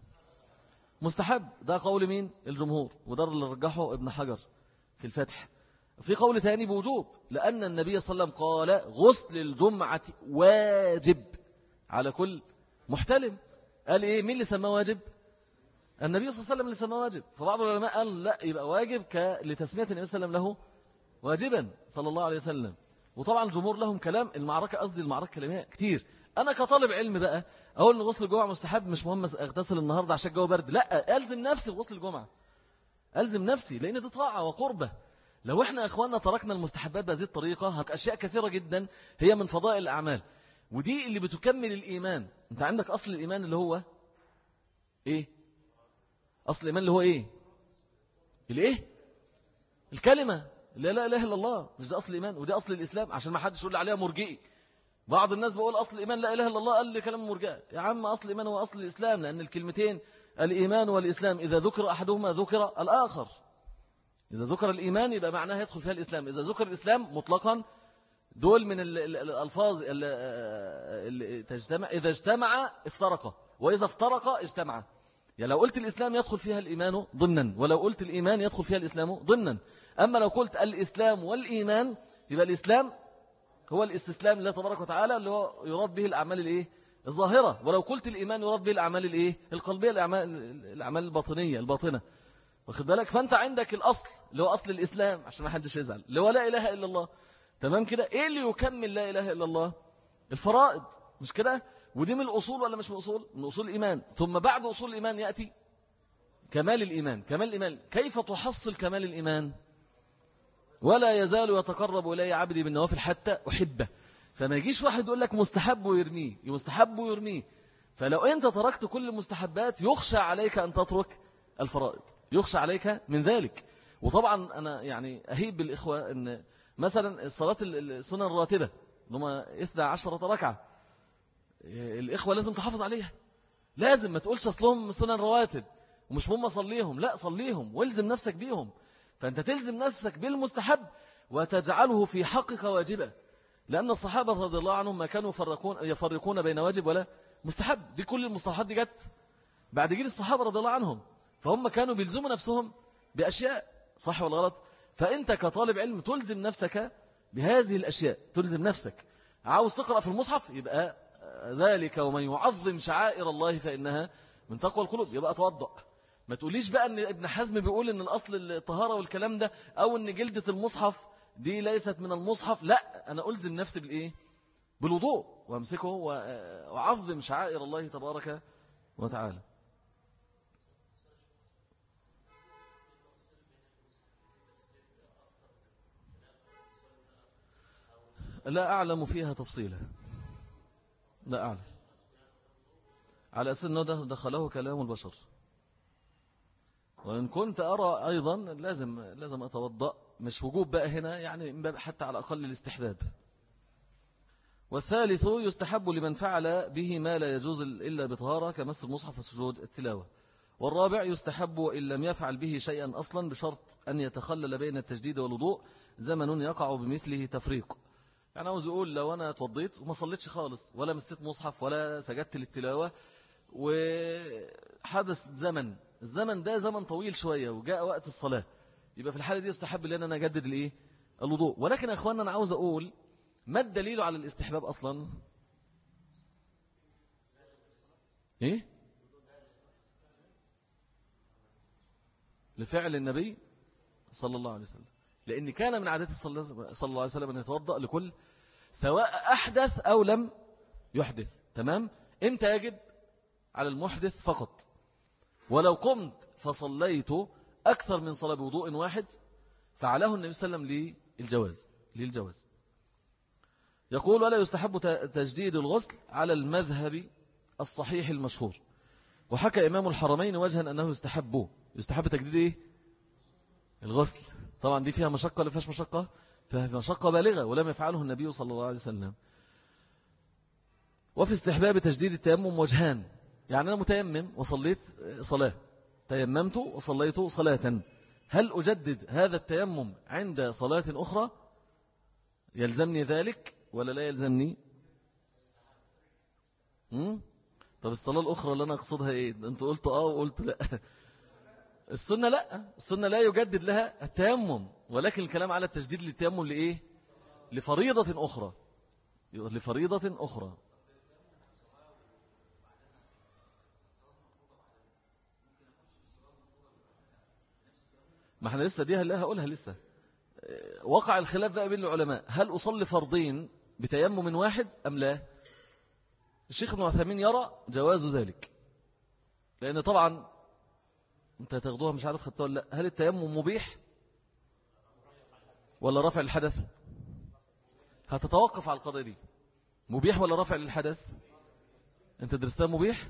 مستحب. ده قول مين؟ الجمهور، وده اللي رجحه ابن حجر في الفتح. في قول ثاني بوجوب، لأن النبي صلى الله عليه وسلم قال غسل الجمعة واجب على كل محتلم. قال إيه؟ مين اللي سماه واجب؟ النبي صلى الله عليه وسلم اللي سماه واجب. فبعض العلماء قال لا، يبقى واجب لتسمية النبي صلى الله عليه وسلم له واجبا صلى الله عليه وسلم. وطبعا الجمهور لهم كلام، المعركة قصدي المعركة كلامية كتير. أنا كطالب علم بقى أقول إن غسل الجمعة مستحب، مش مهم أغتسل النهاردة عشان الجو برد، لا، ألزم نفسي بغسل الجمعة، ألزم نفسي، لأن دي طاعة وقربة. لو إحنا أخواننا تركنا المستحبات بهذه الطريقة أشياء كثيرة جدا هي من فضائل الأعمال، ودي اللي بتكمل الإيمان. أنت عندك أصل الإيمان اللي هو إيه؟ أصل الإيمان اللي هو إيه؟ الإيه؟ الكلمة لا إله إلا الله، مش ده أصل الإيمان؟ ودي أصل الإسلام، عشان ما حدش يقول لي عليها مرجئي. بعض الناس بقول أصل الإيمان لا إله إلا الله، قال لي كلام مرجئ. يا عم أصل الإيمان هو أصل الإسلام، لأن الكلمتين الإيمان والإسلام إذا ذكر أحدهما ذكر الآخر. إذا ذكر الإيمان يبقى معناه يدخل فيها الإسلام، إذا ذكر الإسلام مطلقا دول من الألفاظ اللي تجتمع، إذا اجتمع افترق، وإذا افترق اجتمع. يعني لو قلت الإسلام يدخل فيها الإيمان ضمنا، ولو قلت الإيمان يدخل فيها الإسلام ضمنا. أما لو قلت الإسلام والإيمان يبقى الإسلام هو الاستسلام لله تبارك وتعالى، اللي هو يراد به الأعمال الإيه؟ الظاهرة. ولو قلت الإيمان يراد به الأعمال الإيه؟ القلبية، الأعمال الباطنية الباطنة. واخد بالك؟ فأنت عندك الأصل اللي هو أصل الإسلام، عشان ما حدش يزعل، اللي هو لا إله إلا الله. تمام كده؟ إيه اللي يكمل لا إله إلا الله؟ الفرائض، مش كده؟ ودي من الأصول ولا مش من الأصول؟ من أصول الإيمان. ثم بعد أصول الإيمان يأتي كمال الإيمان. كمال الإيمان كيف تحصل كمال الإيمان؟ ولا يزال يتقرب إلي عبدي بالنوافل حتى أحبه. فما يجيش واحد يقول لك مستحب ويرميه، مستحب ويرميه. فلو أنت تركت كل المستحبات يخشى عليك أن تترك الفرائض، يخشى عليك من ذلك. وطبعا أنا يعني أهيب بالإخوة أن مثلا الصلاة السنن الراتبة اللي هم 12 ركعة، الإخوة لازم تحافظ عليها، لازم ما تقولش أصلهم سنن رواتب ومش مهم صليهم، لا صليهم والزم نفسك بيهم. فأنت تلزم نفسك بالمستحب وتجعله في حقك واجبا، لأن الصحابة رضي الله عنهم ما كانوا يفرقون بين واجب ولا مستحب. دي كل المصطلحات دي جت بعد جيل الصحابة رضي الله عنهم، فهم كانوا بيلزموا نفسهم بأشياء، صح ولا غلط؟ فأنت كطالب علم تلزم نفسك بهذه الأشياء، تلزم نفسك. عاوز تقرأ في المصحف يبقى ذلك ومن يعظم شعائر الله فإنها من تقوى القلوب، يبقى توضأ. ما تقوليش بقى ان ابن حزم بيقول ان الأصل الطهارة والكلام ده، او ان جلدة المصحف دي ليست من المصحف. لا، انا ألزم نفسي بالايه؟ بالوضوء، وامسكه وأعظم شعائر الله تبارك وتعالى. لا أعلم فيها تفصيلا، لا أعلم، على أساس أنه دخله كلام البشر. وإن كنت أرى أيضا لازم أتوضأ، مش وجوب بقى هنا، يعني حتى على الأقل الاستحباب. والثالث يستحب لمن فعل به ما لا يجوز إلا بطهارة كمس المصحف وسجود التلاوة. والرابع يستحب إن لم يفعل به شيئا أصلا بشرط أن يتخلل بين التجديد والوضوء زمن يقع بمثله تفريق. يعني عاوز يقول لو أنا اتوضيت وما صليتش خالص ولا مسيت مصحف ولا سجدت للتلاوة، وحدث الزمن ده زمن طويل شوية وجاء وقت الصلاة، يبقى في الحالة دي يستحب لأن أنا أجدد الإيه؟ الوضوء. ولكن يا أخوانا أنا عاوز أقول ما الدليل على الاستحباب أصلا؟ إيه؟ لفعل النبي صلى الله عليه وسلم، لأن كان من عادته صلى الله عليه وسلم أن يتوضأ لكل سواء أحدث أو لم يحدث. تمام. أنت يجب على المحدث فقط. ولو قمت فصليت أكثر من صلاة بوضوء واحد فعله النبي صلى الله عليه وسلم للجواز. يقول: ولا يستحب تجديد الغسل على المذهب الصحيح المشهور. وحكى إمام الحرمين وجها أنه يستحب تجديد إيه؟ الغسل. طبعا دي فيها مشقة ولا فيهاش مشقة؟ فيها مشقة بالغة ولم يفعله النبي صلى الله عليه وسلم. وفي استحباب تجديد التيمم وجهان. يعني أنا متيمم وصليت صلاة، تيممت وصليت صلاة، هل أجدد هذا التيمم عند صلاة أخرى؟ يلزمني ذلك ولا لا يلزمني؟ طب الصلاة الأخرى اللي أنا أقصدها إيه؟ أنت قلت وقلت لا. السنة لا، السنة لا يجدد لها التيمم، ولكن الكلام على التجديد للتيمم لإيه؟ لفريضة أخرى، لفريضة أخرى. ما احنا لسه دي هقولها لسه. وقع الخلاف بقى بين العلماء، هل أصلي فرضين بتيمم واحد أم لا؟ الشيخ ابن عثيمين يرى جواز ذلك، لأن طبعا انت هتاخدوها مش عارف خدتها ولا لا. هل التيمم مبيح ولا رفع الحدث؟ هتتوقف على القضية دي، مبيح ولا رفع للحدث؟ انت درستها مبيح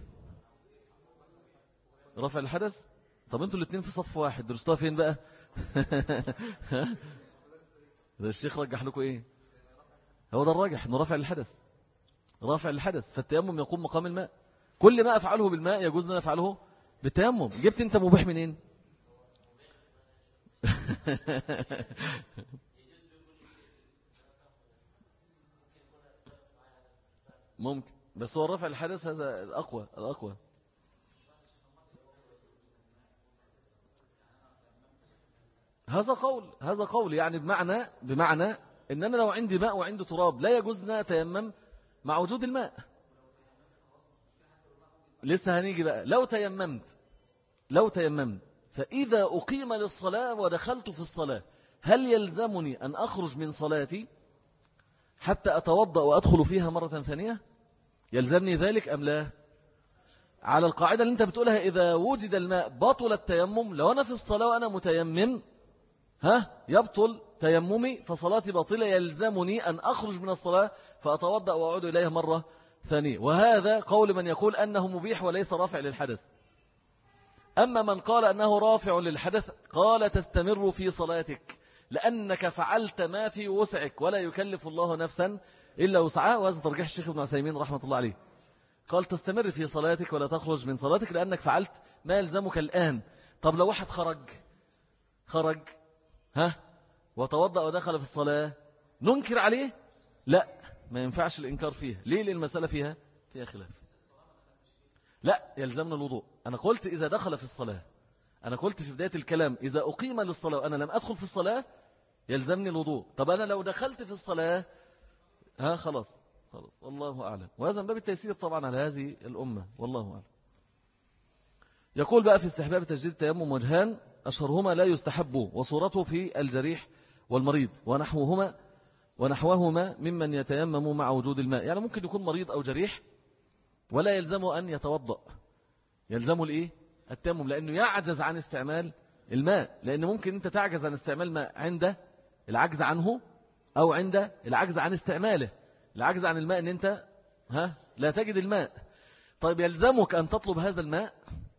رفع الحدث. طب انتوا الاثنين في صف واحد، درستوها فين بقى؟ ده الشيخ رجح لكم ايه؟ هو ده الراجح، انه رفع الحدث، رافع الحدث، فالتيمم يقوم مقام الماء. كل ما أفعله بالماء يجوز أن أفعله بالتيمم. جبت أنت مباح منين؟ ممكن، بس هو رفع الحدث هذا الأقوى. هذا قول يعني بمعنى إن أنا لو عندي ماء وعندي تراب لا يجوز أن أتيمم مع وجود الماء. لسه هنيجي بقى. لو تيممت فإذا أقيم للصلاة ودخلت في الصلاة، هل يلزمني أن أخرج من صلاتي حتى أتوضأ وأدخل فيها مرة ثانية؟ يلزمني ذلك أم لا؟ على القاعدة اللي أنت بتقولها إذا وجد الماء بطل التيمم. لو أنا في الصلاة وأنا متيمم يبطل تيممي فصلاتي باطلة، يلزمني أن أخرج من الصلاة فأتوضأ وأعود إليها مرة ثانية. وهذا قول من يقول أنه مبيح وليس رافع للحدث. أما من قال أنه رافع للحدث قال تستمر في صلاتك لأنك فعلت ما في وسعك ولا يكلف الله نفسا إلا وسعها. وهذا ترجيح الشيخ ابن عثيمين رحمة الله عليه، قال تستمر في صلاتك ولا تخرج من صلاتك لأنك فعلت ما يلزمك الآن. طب لو واحد خرج وتوضأ ودخل في الصلاة، ننكر عليه؟ لا، ما ينفعش الإنكار فيها. ليه؟ لأن المسألة فيها خلاف. لا، يلزمنا الوضوء. أنا قلت إذا دخل في الصلاة، أنا قلت في بداية الكلام إذا أقيم للصلاة وأنا لم أدخل في الصلاة يلزمني الوضوء. طب أنا لو دخلت في الصلاة خلاص والله أعلم. وهذا من باب التيسير طبعا على هذه الأمة، والله أعلم. يقول بقى في استحباب تجديد التيمم وجهان، أشهرهما لا يستحب وصورته في الجريح والمريض ونحوهما ممن يتيمم مع وجود الماء. يعني ممكن يكون مريض أو جريح ولا يلزمه أن يتوضأ، يلزمه الإيه؟ التيمم، لأنه يعجز عن استعمال الماء. لأن ممكن أنت تعجز عن استعمال الماء عند العجز عنه أو عند العجز عن استعماله. العجز عن الماء أن أنت لا تجد الماء. طيب يلزمك أن تطلب هذا الماء،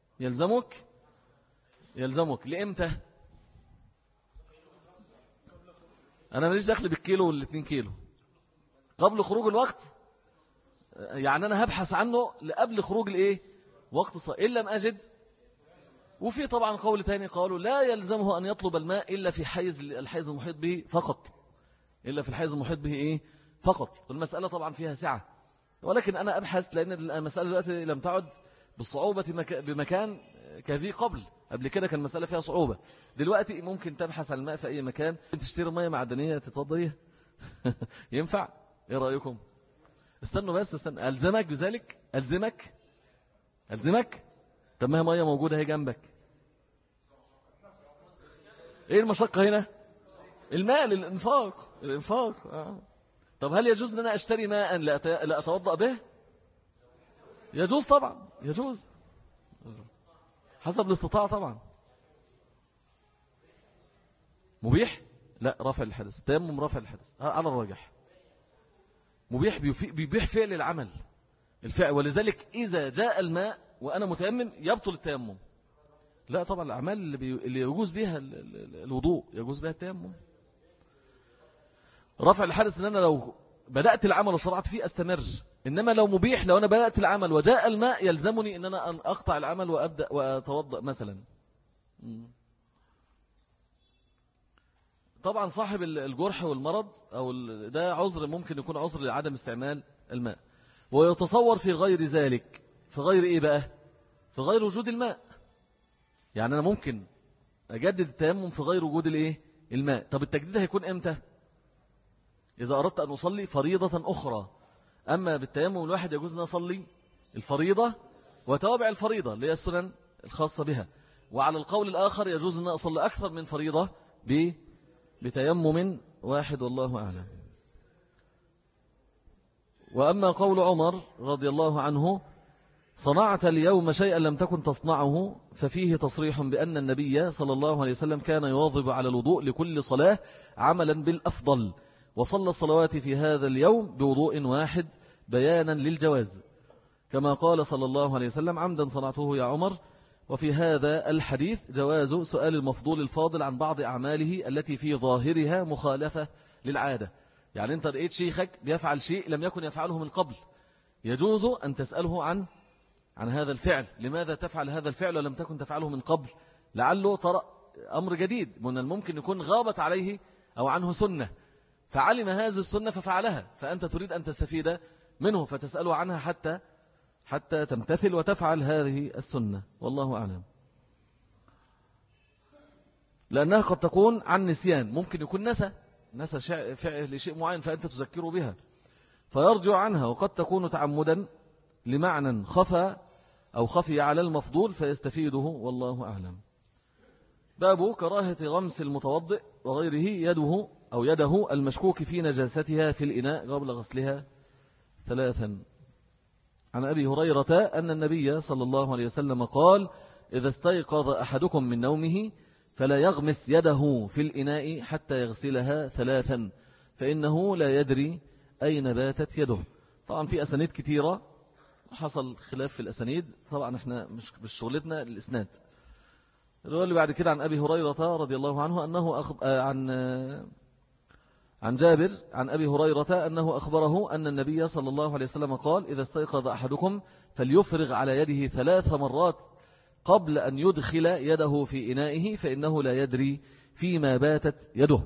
يلزمك لإمتى؟ أنا ماليش دخل بالكيلو والاتنين كيلو قبل خروج الوقت. يعني أنا هبحث عنه لقبل خروج الإيه؟ وقت الصلاة إن لم أجد. وفي طبعا قول تاني قالوا لا يلزمه أن يطلب الماء إلا في الحيز المحيط به فقط، إلا في الحيز المحيط به إيه؟ فقط. المسألة طبعا فيها سعة، ولكن أنا أبحث لأن المسألة دلوقتي لم تعد بالصعوبة بمكان كذي قبل كده كان المسألة فيها صعوبة. دلوقتي ممكن تبحث عن الماء في أي مكان، تشتري مية معدنية تتوضى ينفع؟ إيه رأيكم؟ استنوا ألزمك بذلك؟ ألزمك؟ طب ما هي مية موجودة هي جنبك. إيه المشقة هنا؟ الماء للإنفاق. طب هل يجوز أن أنا أشتري ماء لا أتوضأ به؟ يجوز طبعا، يجوز حسب الاستطاعة طبعا. مبيح؟ لا، رفع الحدث، تيمم رفع الحدث على الراجح. مبيح، بيبيح فعل العمل، الفعل. ولذلك إذا جاء الماء وأنا متيمم يبطل التيمم. لا طبعا، الأعمال اللي يجوز بها الوضوء يجوز بها التيمم. رفع الحدث ان انا لو بدأت العمل وشرعت فيه استمر، انما لو مبيح، لو انا بدأت العمل وجاء الماء يلزمني ان انا اقطع العمل وابدأ واتوضأ مثلا. طبعا صاحب الجرح والمرض او ده عذر، ممكن يكون عذر لعدم استعمال الماء. ويتصور في غير ذلك، في غير ايه بقى؟ في غير وجود الماء. يعني انا ممكن اجدد التيمم في غير وجود الايه؟ الماء. طب التجديد هيكون امتى؟ إذا أردت أن أصلي فريضة أخرى. أما بالتيمم الواحد يجوز أن أصلي الفريضة وتوابع الفريضة اللي هي السنن الخاصة بها. وعلى القول الآخر يجوز أن أصلي أكثر من فريضة بتيمم واحد، والله أعلم. وأما قول عمر رضي الله عنه: صنعت اليوم شيئا لم تكن تصنعه، ففيه تصريح بأن النبي صلى الله عليه وسلم كان يواظب على الوضوء لكل صلاة عملا بالأفضل، وصلى الصلوات في هذا اليوم بوضوء واحد بيانا للجواز، كما قال صلى الله عليه وسلم: عمدا صنعته يا عمر. وفي هذا الحديث جواز سؤال المفضول الفاضل عن بعض أعماله التي في ظاهرها مخالفة للعادة. يعني أنت رأيت شيخك بيفعل شيء لم يكن يفعله من قبل، يجوز أن تسأله عن هذا الفعل، لماذا تفعل هذا الفعل ولم تكن تفعله من قبل؟ لعله ترى أمر جديد، من الممكن يكون غابت عليه أو عنه سنة فعلم هذه السنة ففعلها، فأنت تريد أن تستفيد منه فتسأله عنها حتى تمتثل وتفعل هذه السنة، والله أعلم. لأنها قد تكون عن نسيان، ممكن يكون نسى فعل شيء معين فأنت تذكره بها فيرجع عنها، وقد تكون تعمدا لمعنى خفي على المفضول فيستفيده، والله أعلم. باب كراهة غمس المتوضئ وغيره يده المشكوك في نجاستها في الإناء قبل غسلها 3. عن أبي هريرة أن النبي صلى الله عليه وسلم قال: إذا استيقظ أحدكم من نومه فلا يغمس يده في الإناء حتى يغسلها 3، فإنه لا يدري أين باتت يده. طبعا في أسانيد كثيرة، حصل خلاف في الأسانيد، طبعا احنا مش شغلتنا الإسناد. الرواية اللي بعد كده عن أبي هريرة رضي الله عنه أنه عن جابر عن أبي هريرة أنه أخبره أن النبي صلى الله عليه وسلم قال: إذا استيقظ أحدكم فليفرغ على يده 3 مرات قبل أن يدخل يده في إنائه، فإنه لا يدري فيما باتت يده.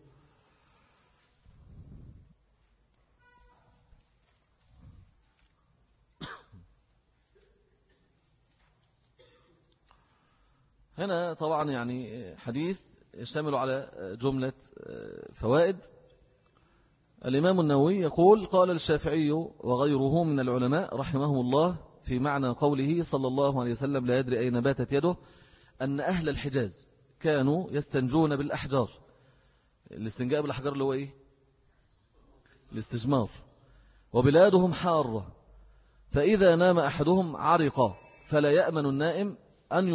هنا طبعا يعني حديث يشتمل على جملة فوائد. الإمام النووي يقول: قال الشافعي وغيره من العلماء رحمهم الله في معنى قوله صلى الله عليه وسلم لا يدري أين باتت يده، أن أهل الحجاز كانوا يستنجون بالأحجار. الاستنجاء بالأحجار اللي هو إيه؟ الاستجمار. وبلادهم حارة، فإذا نام أحدهم عرق، فلا يأمن النائم أن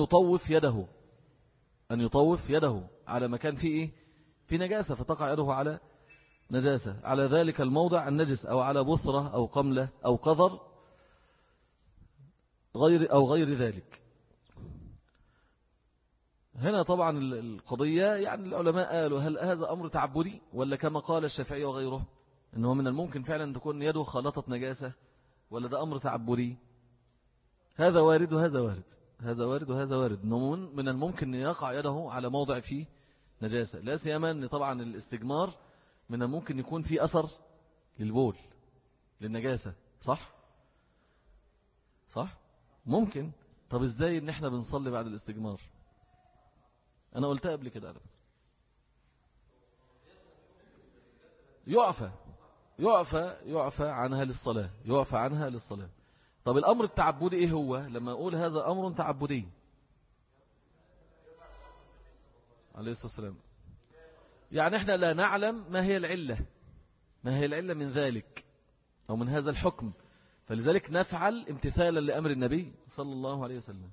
يطوف يده على مكان فيه إيه؟ في نجاسة، فتقع يده على نجاسة على ذلك الموضع النجس، أو على بثرة أو قملة أو قذر غير ذلك. هنا طبعا القضية يعني العلماء قالوا: هل هذا أمر تعبدي ولا كما قال الشافعي وغيره أنه من الممكن فعلا تكون يده خلطت نجاسة، ولا ده أمر تعبدي؟ هذا وارد وهذا وارد، هذا وارد وهذا وارد. من الممكن أن يقع يده على موضع فيه نجاسة، لا سيما أن طبعا الاستجمار من الممكن يكون فيه أثر للبول للنجاسة، صح ممكن. طب إزاي إن إحنا بنصلي بعد الاستجمار؟ أنا قلتها قبل كده، يعفى عنها للصلاة. طب الأمر التعبدي إيه هو؟ لما أقول هذا أمر تعبدي عليه الصلاة والسلام، يعني إحنا لا نعلم ما هي العلة، ما هي العلة من ذلك أو من هذا الحكم؟ فلذلك نفعل امتثالا لأمر النبي صلى الله عليه وسلم.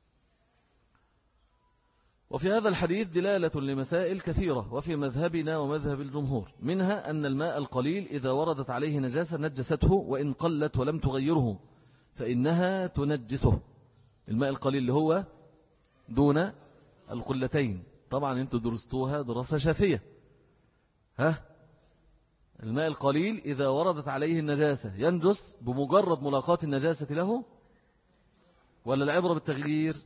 وفي هذا الحديث دلالة لمسائل كثيرة وفي مذهبنا ومذهب الجمهور، منها أن الماء القليل إذا وردت عليه نجاسة نجسته وإن قلت ولم تغيره فإنها تنجسه. الماء القليل اللي هو دون القلتين، طبعا انتوا درستوها دراسة شافية. الماء القليل إذا وردت عليه النجاسة ينجس بمجرد ملاقاة النجاسة له، ولا العبرة بالتغيير؟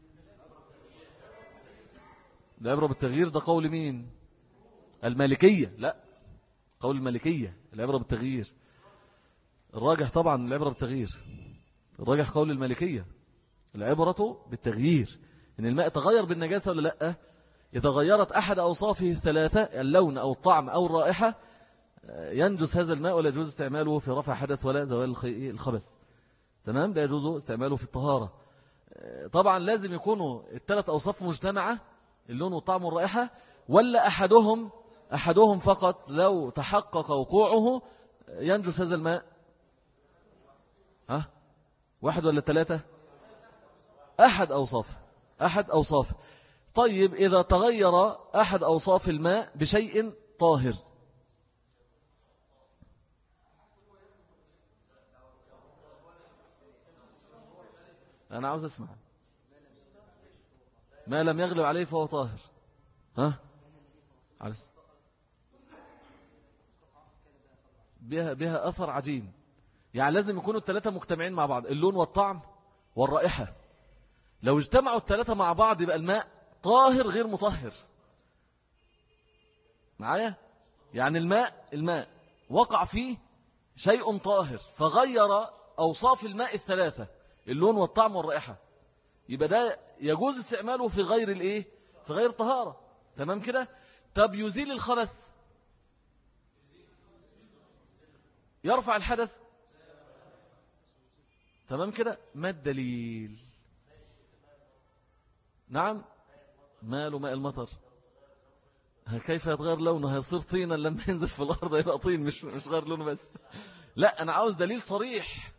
العبرة بالتغيير ده قول مين؟ المالكية. لا، قول المالكية العبرة بالتغيير. الراجح طبعا العبرة بالتغيير، الراجح قول المالكية العبرة بالتغيير، إن الماء تغير بالنجاسة ولا لا. إذا غيرت أحد أوصافه الثلاثة، اللون أو الطعم أو الرائحة، ينجس هذا الماء ولا يجوز استعماله في رفع حدث ولا زوال الخبث. تمام، لا يجوز استعماله في الطهارة. طبعا لازم يكونوا الثلاث أوصاف مجتمعة، اللون والطعم والرائحة، ولا أحدهم فقط لو تحقق وقوعه ينجس هذا الماء. واحد ولا ثلاثة؟ أحد أوصاف. طيب إذا تغير أحد أوصاف الماء بشيء طاهر، أنا عاوز أسمع. ما لم يغلب عليه فهو طاهر. بها أثر عجين، يعني لازم يكونوا الثلاثة مجتمعين مع بعض، اللون والطعم والرائحة. لو اجتمعوا الثلاثة مع بعض يبقى الماء طاهر غير مطهر. معايا؟ يعني الماء وقع فيه شيء طاهر فغير أوصاف الماء الثلاثة، اللون والطعم والرائحة، يبقى ده يجوز استعماله في غير الايه، في غير طهارة. تمام كده؟ طب يزيل الخبث، يرفع الحدث. تمام كده؟ ما الدليل؟ نعم، ماله ماء المطر؟ كيف يتغير لونه؟ هيصير طينا لما ينزل في الأرض يبقى طين، مش غير لونه بس. لا، أنا عاوز دليل صريح.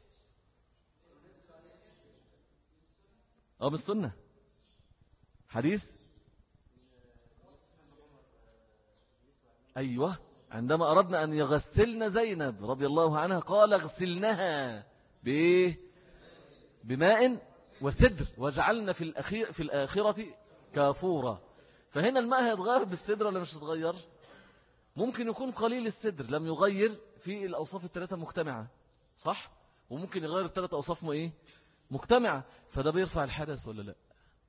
بالسنة حديث. أيوة، عندما أردنا أن يغسلن زينب رضي الله عنها قال اغسلنها بماء وسدر وجعلنا في الآخرة كافورا. فهنا الماء هيتغير بالسدر ولا مش هيتغير؟ ممكن يكون قليل السدر لم يغير في الأوصاف الثلاثة مجتمعة، صح؟ وممكن يغير الثلاثة أوصاف مجتمعة، فده بيرفع الحدث ولا لا؟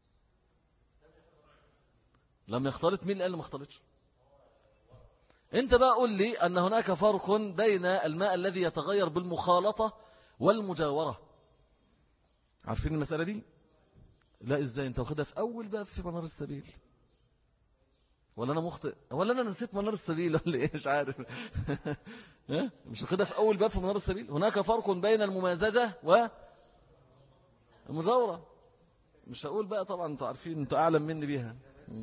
لم يختلط. مين قال ما اختلطش؟ انت بقى قول لي أن هناك فرق بين الماء الذي يتغير بالمخالطة والمجاورة. عارفين المسألة دي؟ لا، ازاي انت واخدها في أول باب في منار السبيل؟ ولا أنا مخطئ؟ ولا أنا نسيت منار السبيل ولا إيه؟ مش عارف. مش واخدها في أول باب في منار السبيل. هناك فرق بين الممازجة والمجاورة. مش هقول بقى طبعا، انتوا عارفين، انتوا أعلم مني بيها.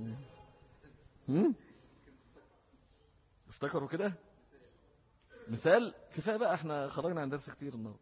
افتكروا كده مثال كفاية بقى، احنا خرجنا عن درس كتير النهارده.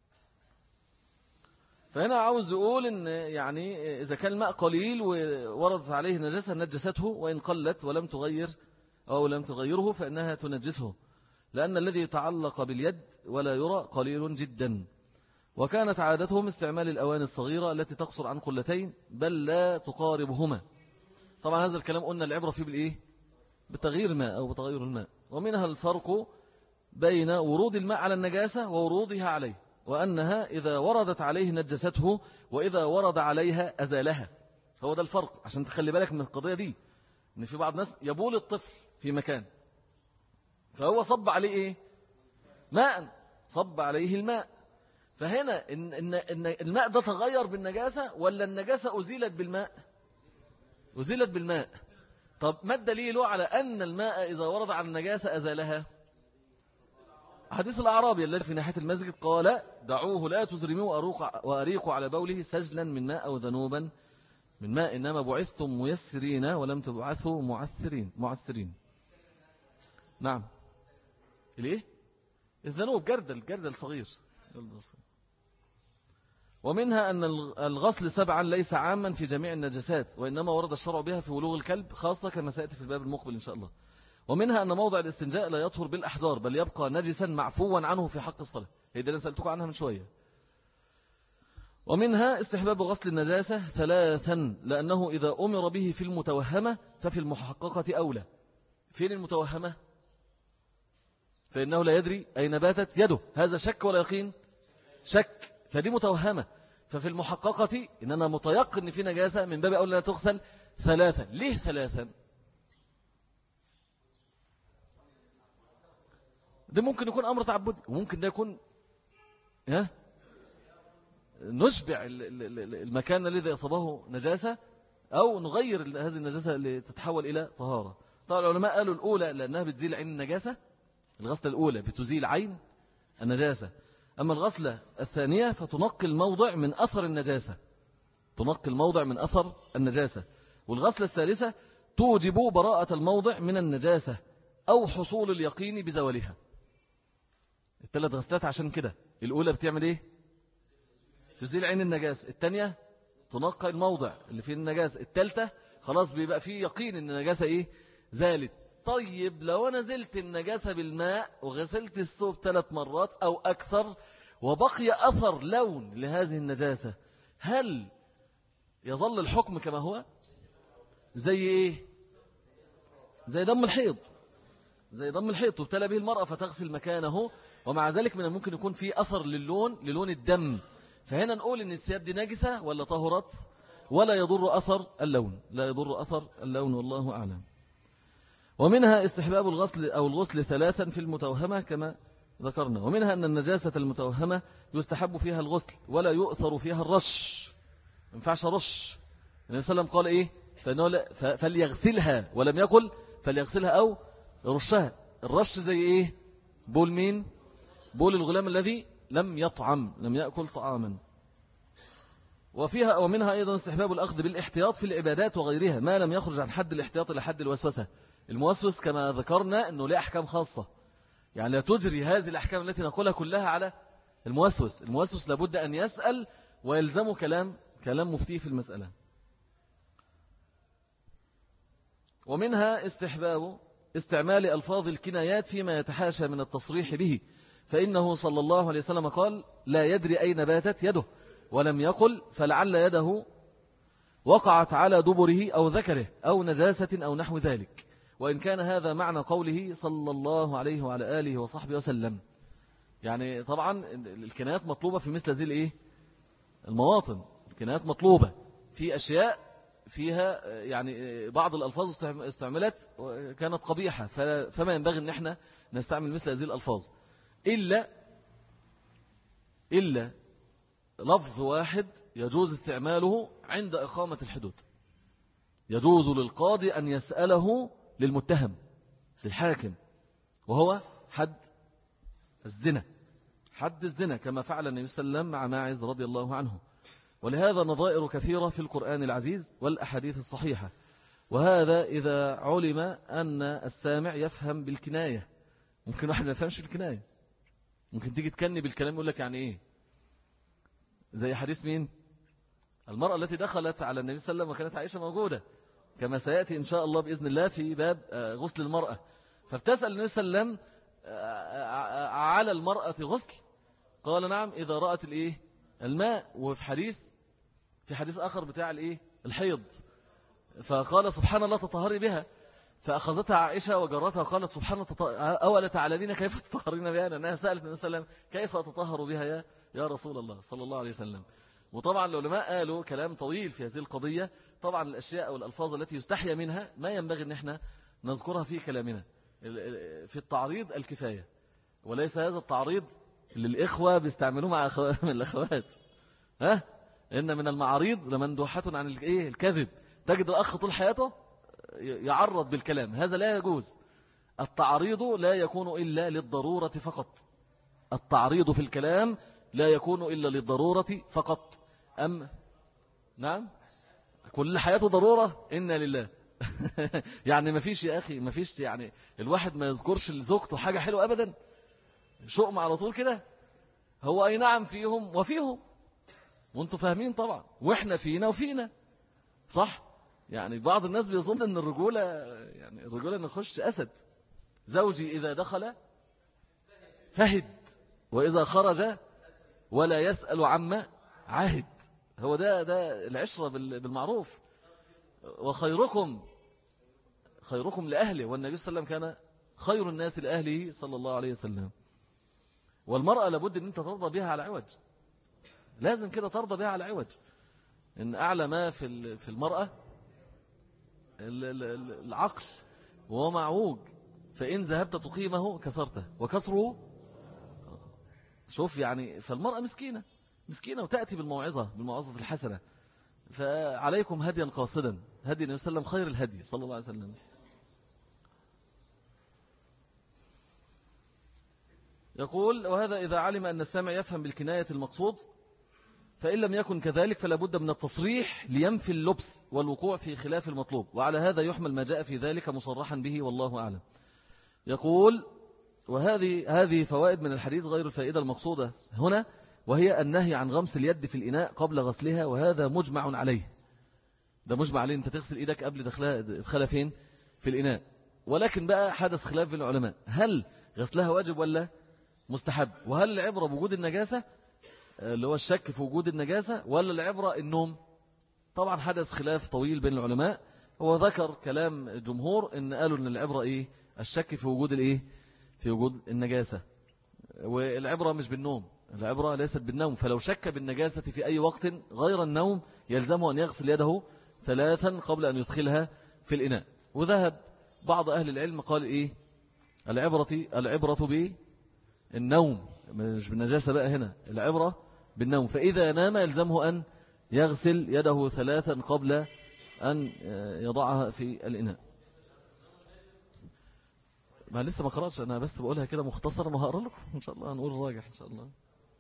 فهنا عاوز يقول ان يعني إذا كان الماء قليل ووردت عليه نجاسة نجسته وإن قلت ولم تغير أو لم تغيره فإنها تنجسه، لأن الذي يتعلق باليد ولا يرى قليل جدا. وكانت عادتهم استعمال الأواني الصغيرة التي تقصر عن قلتين بل لا تقاربهما. طبعا هذا الكلام قلنا العبرة فيه بالإيه؟ بتغيير ماء أو بتغير الماء. ومنها الفرق بين ورود الماء على النجاسة وورودها عليه، وأنها إذا وردت عليه نجسته وإذا ورد عليها أزالها. هو ده الفرق، عشان تخلي بالك من القضية دي، إن في بعض الناس يبول الطفل في مكان فهو صب عليه إيه؟ ماء، صب عليه الماء. فهنا إن الماء ده تغير بالنجاسة ولا النجاسة أزيلت بالماء؟ أزيلت بالماء. طب ما الدليل على أن الماء إذا ورد على النجاسة أزالها؟ حديث الأعرابي الذي في ناحية المسجد قال دعوه لا تزرموا وأريقوا على بوله سجلا من ماء أو ذنوبا من ماء، إنما بعثتم ميسرين ولم تبعثوا معسرين. نعم. ليه؟ الذنوب جردل صغير. ومنها أن الغسل سبعا ليس عاما في جميع النجسات، وإنما ورد الشرع بها في ولوغ الكلب خاصة، كما سيأتي في الباب المقبل إن شاء الله. ومنها أن موضع الاستنجاء لا يطهر بالأحجار، بل يبقى نجسا معفوا عنه في حق الصلاة. هي دي اللي سألتكم عنها من شوية. ومنها استحباب غسل النجاسة ثلاثا، لأنه إذا أمر به في المتوهمة ففي المحققة أولى. فين المتوهمة؟ فإنه لا يدري أين باتت يده، هذا شك ولا يقين؟ شك، فدي متوهمة. ففي المحققة إن أنا متيقن إن في نجاسة، من باب أولى لا تغسل ثلاثا. ليه ثلاثا؟ ده ممكن يكون أمر تعبدي، وممكن ده يكون نشبع المكان الذي أصابه نجاسة، أو نغير هذه النجاسة لتتحول إلى طهارة. طبعا العلماء قالوا الأولى لأنها بتزيل عين النجاسة، الغسلة الأولى بتزيل عين النجاسة. أما الغسلة الثانية فتنقي الموضع من أثر النجاسة، تنقي الموضع من أثر النجاسة. والغسلة الثالثة توجب براءة الموضع من النجاسة أو حصول اليقين بزوالها. الثلاث غسلات عشان كده. الأولى بتعمل إيه؟ تزيل عين النجاسة. الثانية تنقي الموضع اللي فيه النجاسة. الثالثة خلاص بيبقى فيه يقين إن النجاسة إيه؟ زالت. طيب لو أنا زلت النجاسة بالماء وغسلت الثوب 3 مرات أو أكثر وبقي أثر لون لهذه النجاسة، هل يظل الحكم كما هو؟ زي إيه؟ زي دم الحيض. زي دم الحيض تبتلى به المرأة فتغسل مكانه، ومع ذلك من الممكن يكون فيه أثر للون الدم. فهنا نقول إن الثياب دي نجسة ولا طهرت؟ ولا يضر أثر اللون، لا يضر أثر اللون، والله أعلم. ومنها استحباب الغسل أو الغسل ثلاثا في المتوهمة كما ذكرنا. ومنها أن النجاسة المتوهمة يستحب فيها الغسل ولا يؤثر فيها الرش. ما ينفعش رش. النبي صلى الله عليه وسلم قال إيه؟ فليغسلها، ولم يقل فليغسلها أو يرشها. الرش زي إيه؟ بول مين؟ بول الغلام الذي لم يطعم، لم يأكل طعاما. ومنها أيضا استحباب الأخذ بالاحتياط في العبادات وغيرها، ما لم يخرج عن حد الاحتياط إلى حد الوسوسة. الموسوس كما ذكرنا أنه له أحكام خاصة، يعني لا تجري هذه الأحكام التي نقولها كلها على الموسوس. الموسوس لابد أن يسأل ويلزمه كلام مفتي في المسألة. ومنها استحباب استعمال ألفاظ الكنايات فيما يتحاشى من التصريح به، فإنه صلى الله عليه وسلم قال لا يدري أين باتت يده، ولم يقل فلعل يده وقعت على دبره أو ذكره أو نجاسة أو نحو ذلك، وإن كان هذا معنى قوله صلى الله عليه وعلى آله وصحبه وسلم. يعني طبعا الكنايات مطلوبة في مثل هذه المواطن. الكنايات مطلوبة في أشياء فيها يعني بعض الألفاظ استعملت كانت قبيحة، فما ينبغي أن احنا نستعمل مثل هذه الألفاظ إلا لفظ واحد يجوز استعماله عند إقامة الحدود. يجوز للقاضي أن يسأله للمتهم للحاكم، وهو حد الزنا. حد الزنا كما فعل النبي صلى الله عليه وسلم مع ماعز رضي الله عنه. ولهذا نظائر كثيرة في القرآن العزيز والأحاديث الصحيحة. وهذا إذا علم أن السامع يفهم بالكناية. ممكن واحد ما يفهمش بالكناية، ممكن تيجي تكني بالكلام يقول لك يعني إيه. زي حديث مين؟ المرأة التي دخلت على النبي صلى الله عليه وسلم وكانت عائشة موجودة، كما سيأتي إن شاء الله بإذن الله في باب غسل المرأة. فبتسأل النبي صلى الله عليه وسلم على المرأة غسل؟ قال نعم إذا رأت الماء. وفي حديث آخر بتاع الحيض، فقال سبحان الله تطهري بها، فأخذتها عائشة وجرتها وقالت سبحان الله أولا تعلمين كيف تطهرين بها، لأنها سألت النبي صلى الله عليه وسلم كيف أتطهر بها يا رسول الله صلى الله عليه وسلم. وطبعا العلماء قالوا كلام طويل في هذه القضية. طبعا الأشياء أو الألفاظ التي يستحيا منها ما ينبغي أن احنا نذكرها في كلامنا. في التعريض الكفاية، وليس هذا التعريض اللي الإخوة بيستعملوه مع الأخوات. إن من المعاريض لمندوحة عن الكذب. تجد الأخ طول حياته يعرض بالكلام، هذا لا يجوز. التعريض لا يكون إلا للضرورة فقط. التعريض في الكلام لا يكون إلا للضرورة فقط. نعم، كل حياته ضرورة إنا لله. يعني ما فيش يا أخي، ما فيش يعني الواحد ما يذكرش لزوجته حاجة حلوة أبدا. شؤم على طول كده. هو أي نعم فيهم وفيهم، وانتوا فاهمين طبعا، واحنا فينا وفينا، صح؟ يعني بعض الناس بيظن ان الرجولة، يعني الرجولة نخش أسد. زوجي إذا دخل فهد، وإذا خرج ولا يسأل عما عهد. هو ده العشرة بالمعروف. وخيركم لأهله، والنبي صلى الله عليه وسلم كان خير الناس لأهله صلى الله عليه وسلم. والمرأة لابد أن أنت ترضى بها على عوج، لازم كده ترضى بها على عوج. إن أعلى ما في المرأة العقل، وهو معوج، فإن ذهبت تقيمه كسرته وكسره. شوف يعني، فالمرأة مسكينة وتأتي بالموعظة الحسنة. فعليكم هديا قاصدا، هدي النبي صلى الله عليه وسلم خير الهدي صلى الله عليه وسلم. يقول: وهذا إذا علم أن السامع يفهم بالكناية المقصود، فإن لم يكن كذلك فلا بد من التصريح لينفي اللبس والوقوع في خلاف المطلوب، وعلى هذا يحمل ما جاء في ذلك مصرحا به والله أعلم. يقول: وهذه فوائد من الحديث غير الفائدة المقصودة هنا، وهي النهي عن غمس اليد في الإناء قبل غسلها، وهذا مجمع عليه. ده مجمع عليه، أنت تغسل إيدك قبل دخلها فين؟ في الإناء. ولكن بقى حدث خلاف بين العلماء، هل غسلها واجب ولا مستحب؟ وهل العبرة بوجود النجاسة اللي هو الشك في وجود النجاسة، ولا العبرة النوم؟ طبعا حدث خلاف طويل بين العلماء. هو ذكر كلام الجمهور إن قالوا إن العبرة إيه؟ الشك في وجود الإيه؟ في وجود النجاسة. والعبرة مش بالنوم، العبرة ليست بالنوم. فلو شك بالنجاسة في أي وقت غير النوم يلزمه أن يغسل يده 3 قبل أن يدخلها في الإناء. وذهب بعض أهل العلم قال إيه؟ العبرة بالنوم، مش بالنجاسة بقى هنا، العبرة بالنوم. فإذا نام يلزمه أن يغسل يده 3 قبل أن يضعها في الإناء. ما لسه ما قرأتش أنا، بس بقولها كده مختصرا وهقرأ لكم إن شاء الله، هنقول راجح إن شاء الله.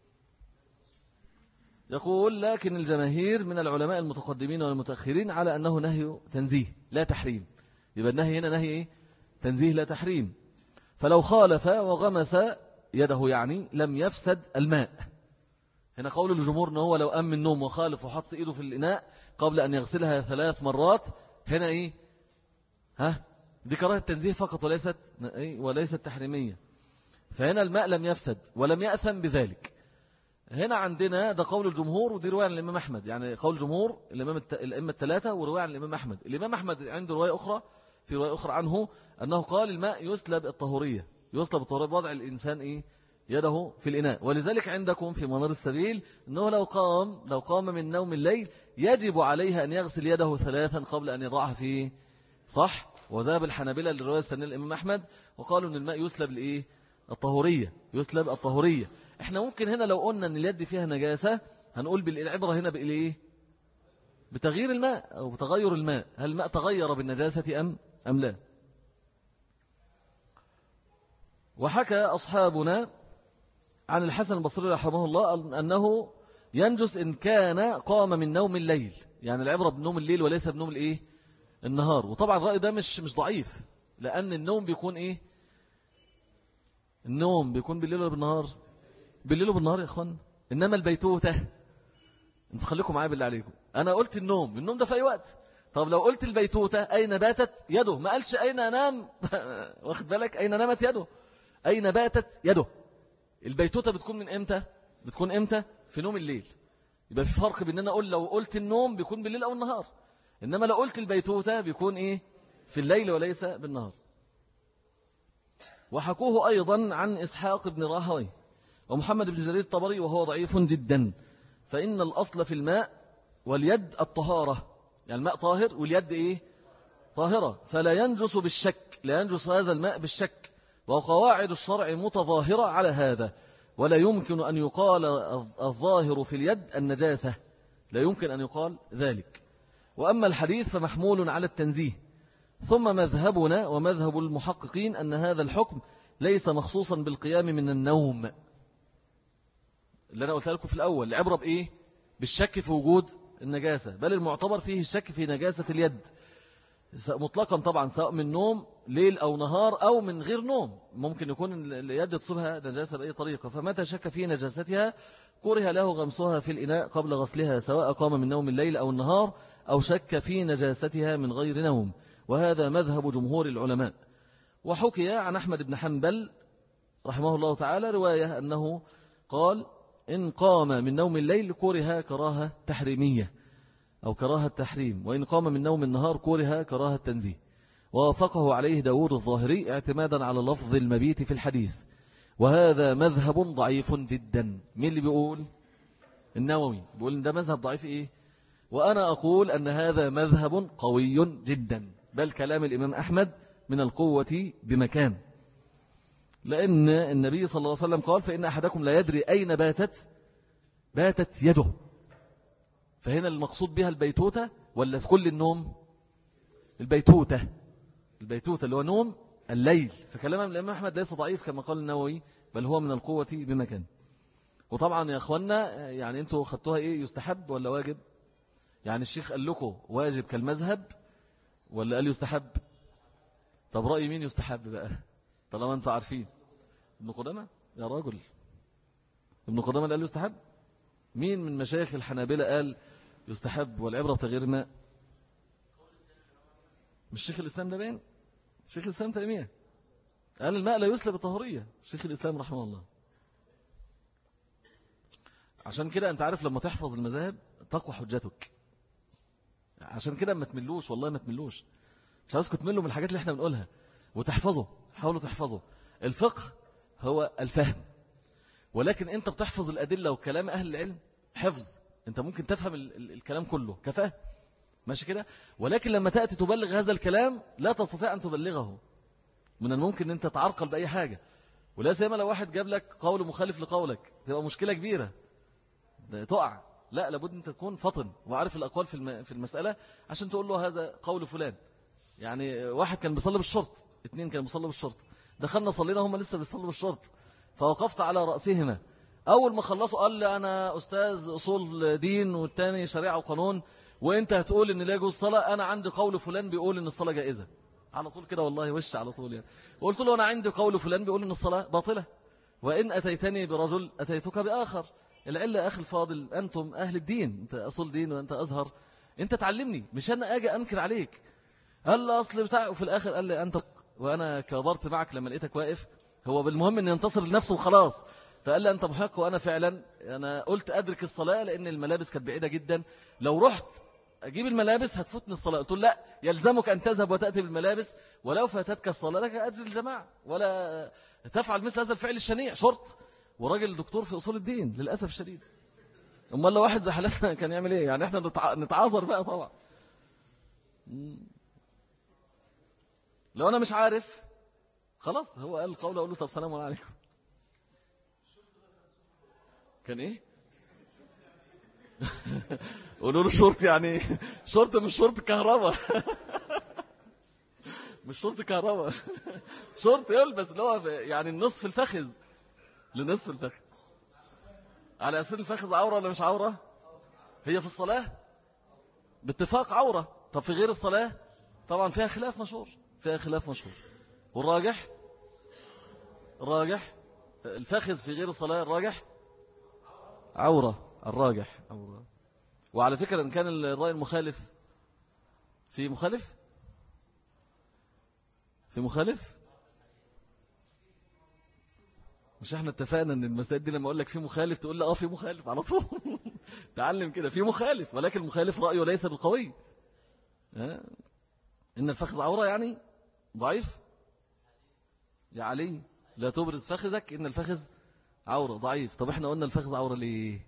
يقول: لكن الجماهير من العلماء المتقدمين والمتأخرين على أنه نهي تنزيه لا تحريم. يبقى النهي هنا نهي إيه؟ تنزيه لا تحريم. فلو خالف وغمس يده يعني لم يفسد الماء. هنا قول الجمهور أنه هو لو أم النوم وخالف وحط إيده في الإناء قبل أن يغسلها 3 مرات، هنا إيه؟ دي كراهة تنزيه فقط وليست تحريمية. فهنا الماء لم يفسد ولم يأثم بذلك. هنا عندنا ده قول الجمهور، ودي رواية عن الإمام أحمد. يعني قول الجمهور الأئمة الثلاثة، ورواية عن الإمام أحمد. الإمام أحمد عنده رواية أخرى، في رواية أخرى عنه أنه قال الماء يسلب الطهورية بوضع الإنسان يده في الإناء. ولذلك عندكم في منار السبيل أنه لو قام من نوم الليل يجب عليه أن يغسل يده 3 قبل أن يضعها فيه، صح؟ وذهب الحنابلة للرواية الثانية الإمام أحمد وقالوا أن الماء يسلب الطهورية. احنا ممكن هنا لو قلنا أن اليد فيها نجاسة هنقول بالعبرة هنا بتغيير الماء أو بتغير الماء، هل الماء تغير بالنجاسة أم لا؟ وحكى أصحابنا عن الحسن البصري رحمه الله أنه ينجس إن كان قام من نوم الليل. يعني العبرة بنوم الليل وليس بنوم النهار. وطبعا الرأي ده مش ضعيف، لأن النوم بيكون النوم بيكون بالليل ولا بالنهار؟ بالليل وبالنهار يا أخوان. إنما البيتوتة، انتوا خليكم معايا بالله عليكم، أنا قلت النوم ده في أي وقت. طب لو قلت البيتوتة أين باتت يده؟ ما قالش أين أنام واخد بالك؟ أين نامت يده؟ أين باتت يده؟ البيتوتة بتكون من إمتى؟ بتكون إمتى؟ في نوم الليل. يبقى في فرق بين أنا لو قلت النوم بيكون بالليل أو النهار، إنما لو قلت البيتوتة بيكون في الليل وليس بالنهار. وحكوه أيضا عن إسحاق بن راهوي ومحمد بن جرير الطبري وهو ضعيف جدا. فإن الأصل في الماء واليد الطهارة، يعني الماء طاهر واليد طاهرة، فلا ينجس بالشك، لا ينجس هذا الماء بالشك. وقواعد الشرع متظاهرة على هذا، ولا يمكن أن يقال الظاهر في اليد النجاسة، لا يمكن أن يقال ذلك. وأما الحديث فمحمول على التنزيه. ثم مذهبنا ومذهب المحققين أن هذا الحكم ليس مخصوصا بالقيام من النوم، اللي أنا قلت لكم في الأول. العبرة بالشك في وجود النجاسة، بل المعتبر فيه الشك في نجاسة اليد مطلقا طبعا، سواء من نوم ليل أو نهار أو من غير نوم، ممكن يكون اليد تصيبها نجاسة بأي طريقة، فمتى شك في نجاستها كره له غمسها في الإناء قبل غسلها، سواء قام من نوم الليل أو النهار أو شك في نجاستها من غير نوم، وهذا مذهب جمهور العلماء. وحكي عن أحمد بن حنبل رحمه الله تعالى رواية أنه قال إن قام من نوم الليل كره كراهة تحريمية أو كراهة تحريم، وإن قام من نوم النهار كره كراهة تنزيه. ووافقه عليه داود الظاهري اعتمادا على لفظ المبيت في الحديث، وهذا مذهب ضعيف جدا. مين اللي بيقول؟ النووي بيقول إن ده مذهب ضعيف إيه؟ وأنا أقول أن هذا مذهب قوي جدا، بل كلام الإمام أحمد من القوة بمكان، لأن النبي صلى الله عليه وسلم قال فإن أحدكم لا يدري أين باتت يده. فهنا المقصود بها البيتوتة ولا كل النوم؟ البيتوتة اللي هو نوم الليل. فكلام الإمام أحمد ليس ضعيف كما قال النووي، بل هو من القوة بمكان. وطبعا يا أخوانا يعني أنتوا خدتوها إيه، يستحب ولا واجب؟ يعني الشيخ قال لكم واجب كالمذهب ولا قال يستحب؟ طب رأي مين يستحب بقى طالما أنتوا عارفين؟ ابن قدامة يا راجل، ابن قدامة قال يستحب. مين من مشايخ الحنابلة قال يستحب والعبرة تغيير ماء؟ مش شيخ الإسلام ده باين؟ شيخ الإسلام تيمية قال الماء لا يسلب الطهورية، شيخ الإسلام رحمه الله. عشان كده أنت عارف لما تحفظ المذاهب تقوى حجتك، عشان كده ما تملوش، والله ما تملوش، مش عايزكم تملوا من الحاجات اللي احنا بنقولها، وتحفظوا، حاولوا تحفظوا. الفقه هو الفهم، ولكن انت بتحفظ الأدلة وكلام أهل العلم حفظ، انت ممكن تفهم الكلام كله كفاهم ماشي كده، ولكن لما تأتي تبلغ هذا الكلام لا تستطيع أن تبلغه، من الممكن أن انت تعرقل بأي حاجة، ولا سيما لو واحد جاب لك قول مخالف لقولك تبقى مشكلة كبيرة تقع. لا، لابد أن تكون فطن وعارف الأقوال في المسألة عشان تقول له هذا قول فلان. يعني واحد كان بيصلي بالشرط، اتنين كان بيصلي بالشرط، دخلنا صلينا هم لسه بيصلوا بالشرط، فوقفت على رأسهما، أول ما خلصوا قال لي أنا أستاذ أصول دين والتاني شريعة وقانون، وإنت هتقول إن لا يجوز الصلاة، أنا عندي قول فلان بيقول إن الصلاة جائزة. على طول كده والله وش على طول يعني. وقلت له أنا عندي قول فلان بيقول إن الصلاة باطلة، وإن أتيتني برجل أتيتك بآخر. العلة أخي الفاضل أنتم أهل الدين، أنت أصول دين وأنت أزهر، أنت تعلمني مش أنا أجي أنكر عليك. قال لي أصل بتاع، وفي الآخر قال لي أنت، وأنا كبرت معك لما لقيتك واقف، هو بالمهم أن ينتصر لنفسه وخلاص. فقال لي أنت محق، وأنا فعلا أنا قلت أدرك الصلاة لأن الملابس كانت بعيدة جدا، لو رحت أجيب الملابس هتفوتني الصلاة. قلت له لا، يلزمك أن تذهب وتأتي بالملابس، ولو فاتتك الصلاة لك أجر الجماعة، ولا تفعل مثل هذا الفعل الشنيع. شرط، وراجل دكتور في أصول الدين للأسف الشديد. أمال لو واحد زي حالتنا كان يعمل إيه؟ يعني إحنا نتعاذر بقى طبعا. لو أنا مش عارف خلاص، هو قال القول أقول له طب سلام عليكم. كان إيه؟ قولوا له شرط، يعني شرط مش شرط كهرباء مش شرط كهرباء شرط يلبس اللي هو يعني النصف الفخذ لنصف الفخذ. على أساس الفخذ عورة ولا مش عورة؟ هي في الصلاة باتفاق عورة، طب في غير الصلاة طبعا فيها خلاف مشهور، والراجح الفخذ في غير الصلاة الراجح عورة، الراجح عورة. وعلى فكرة إن كان الرأي المخالف في مخالف مش احنا اتفقنا ان المسائل دي لما اقول لك في مخالف تقول لي في مخالف على طول تعلم كده في مخالف، ولكن المخالف رأيه ليس بالقوي. ان الفخذ عورة يعني ضعيف، يا علي لا تبرز فخذك ان الفخذ عورة ضعيف. طب احنا قلنا الفخذ عورة ليه؟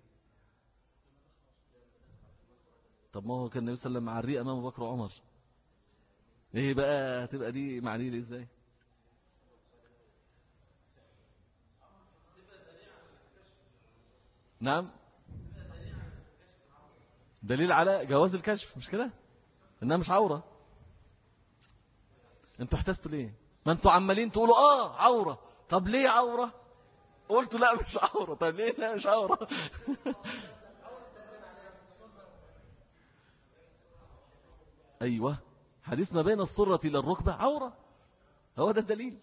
طب ما هو كان النبي صلى الله عليه وسلم مع الريق امام بكر وعمر، ايه بقى هتبقى دي معني لي ازاي؟ نعم، دليل على جواز الكشف، مش كده؟ انها مش عورة. انتوا احتستوا ليه؟ ما انتوا عمالين تقولوا عورة. طب ليه عورة؟ قلتوا لا مش عورة. طب ليه لا مش عورة؟ ايوه، حديث ما بين السرة الى الركبة عورة. هو ده الدليل.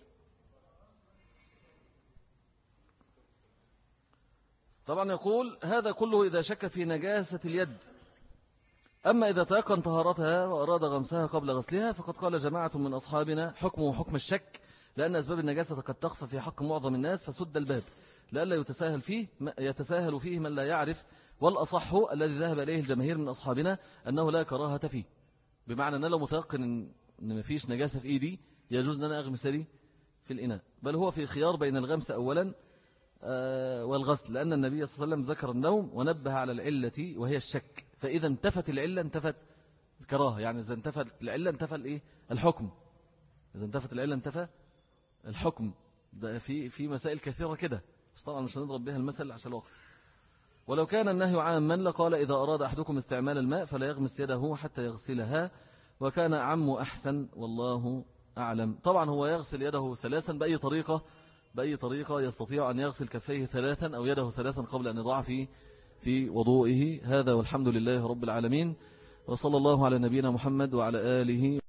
طبعا يقول هذا كله إذا شك في نجاسة اليد. أما إذا تيقن طهارتها وأراد غمسها قبل غسلها فقد قال جماعة من أصحابنا حكمه حكم الشك، لأن أسباب النجاسة قد تخفى في حق معظم الناس فسد الباب لئلا يتساهل فيه من لا يعرف. والأصح الذي ذهب إليه الجماهير من أصحابنا أنه لا كراهة فيه، بمعنى أن لو متيقن أن ما فيش نجاسة في إيدي يجوز أن أنا أغمس لي في الإناء، بل هو في خيار بين الغمس أولا والغسل، لأن النبي صلى الله عليه وسلم ذكر النوم ونبه على العلة وهي الشك، فإذا انتفت العلة انتفت الكراهة. يعني إذا انتفت العلة انتفى الإيه؟ الحكم. إذا انتفت العلة انتفى الحكم. ده في مسائل كثيرة كده، بس طبعا مش هنضرب بها المثل عشان الوقت. ولو كان النهي عاما لقال إذا أراد أحدكم استعمال الماء فلا يغمس يده حتى يغسلها، وكان أعم أحسن والله أعلم. طبعا هو يغسل يده ثلاثا بأي طريقة يستطيع أن يغسل كفيه ثلاثا أو يده ثلاثا قبل أن يضع في وضوئه. هذا والحمد لله رب العالمين، وصلى الله على نبينا محمد وعلى آله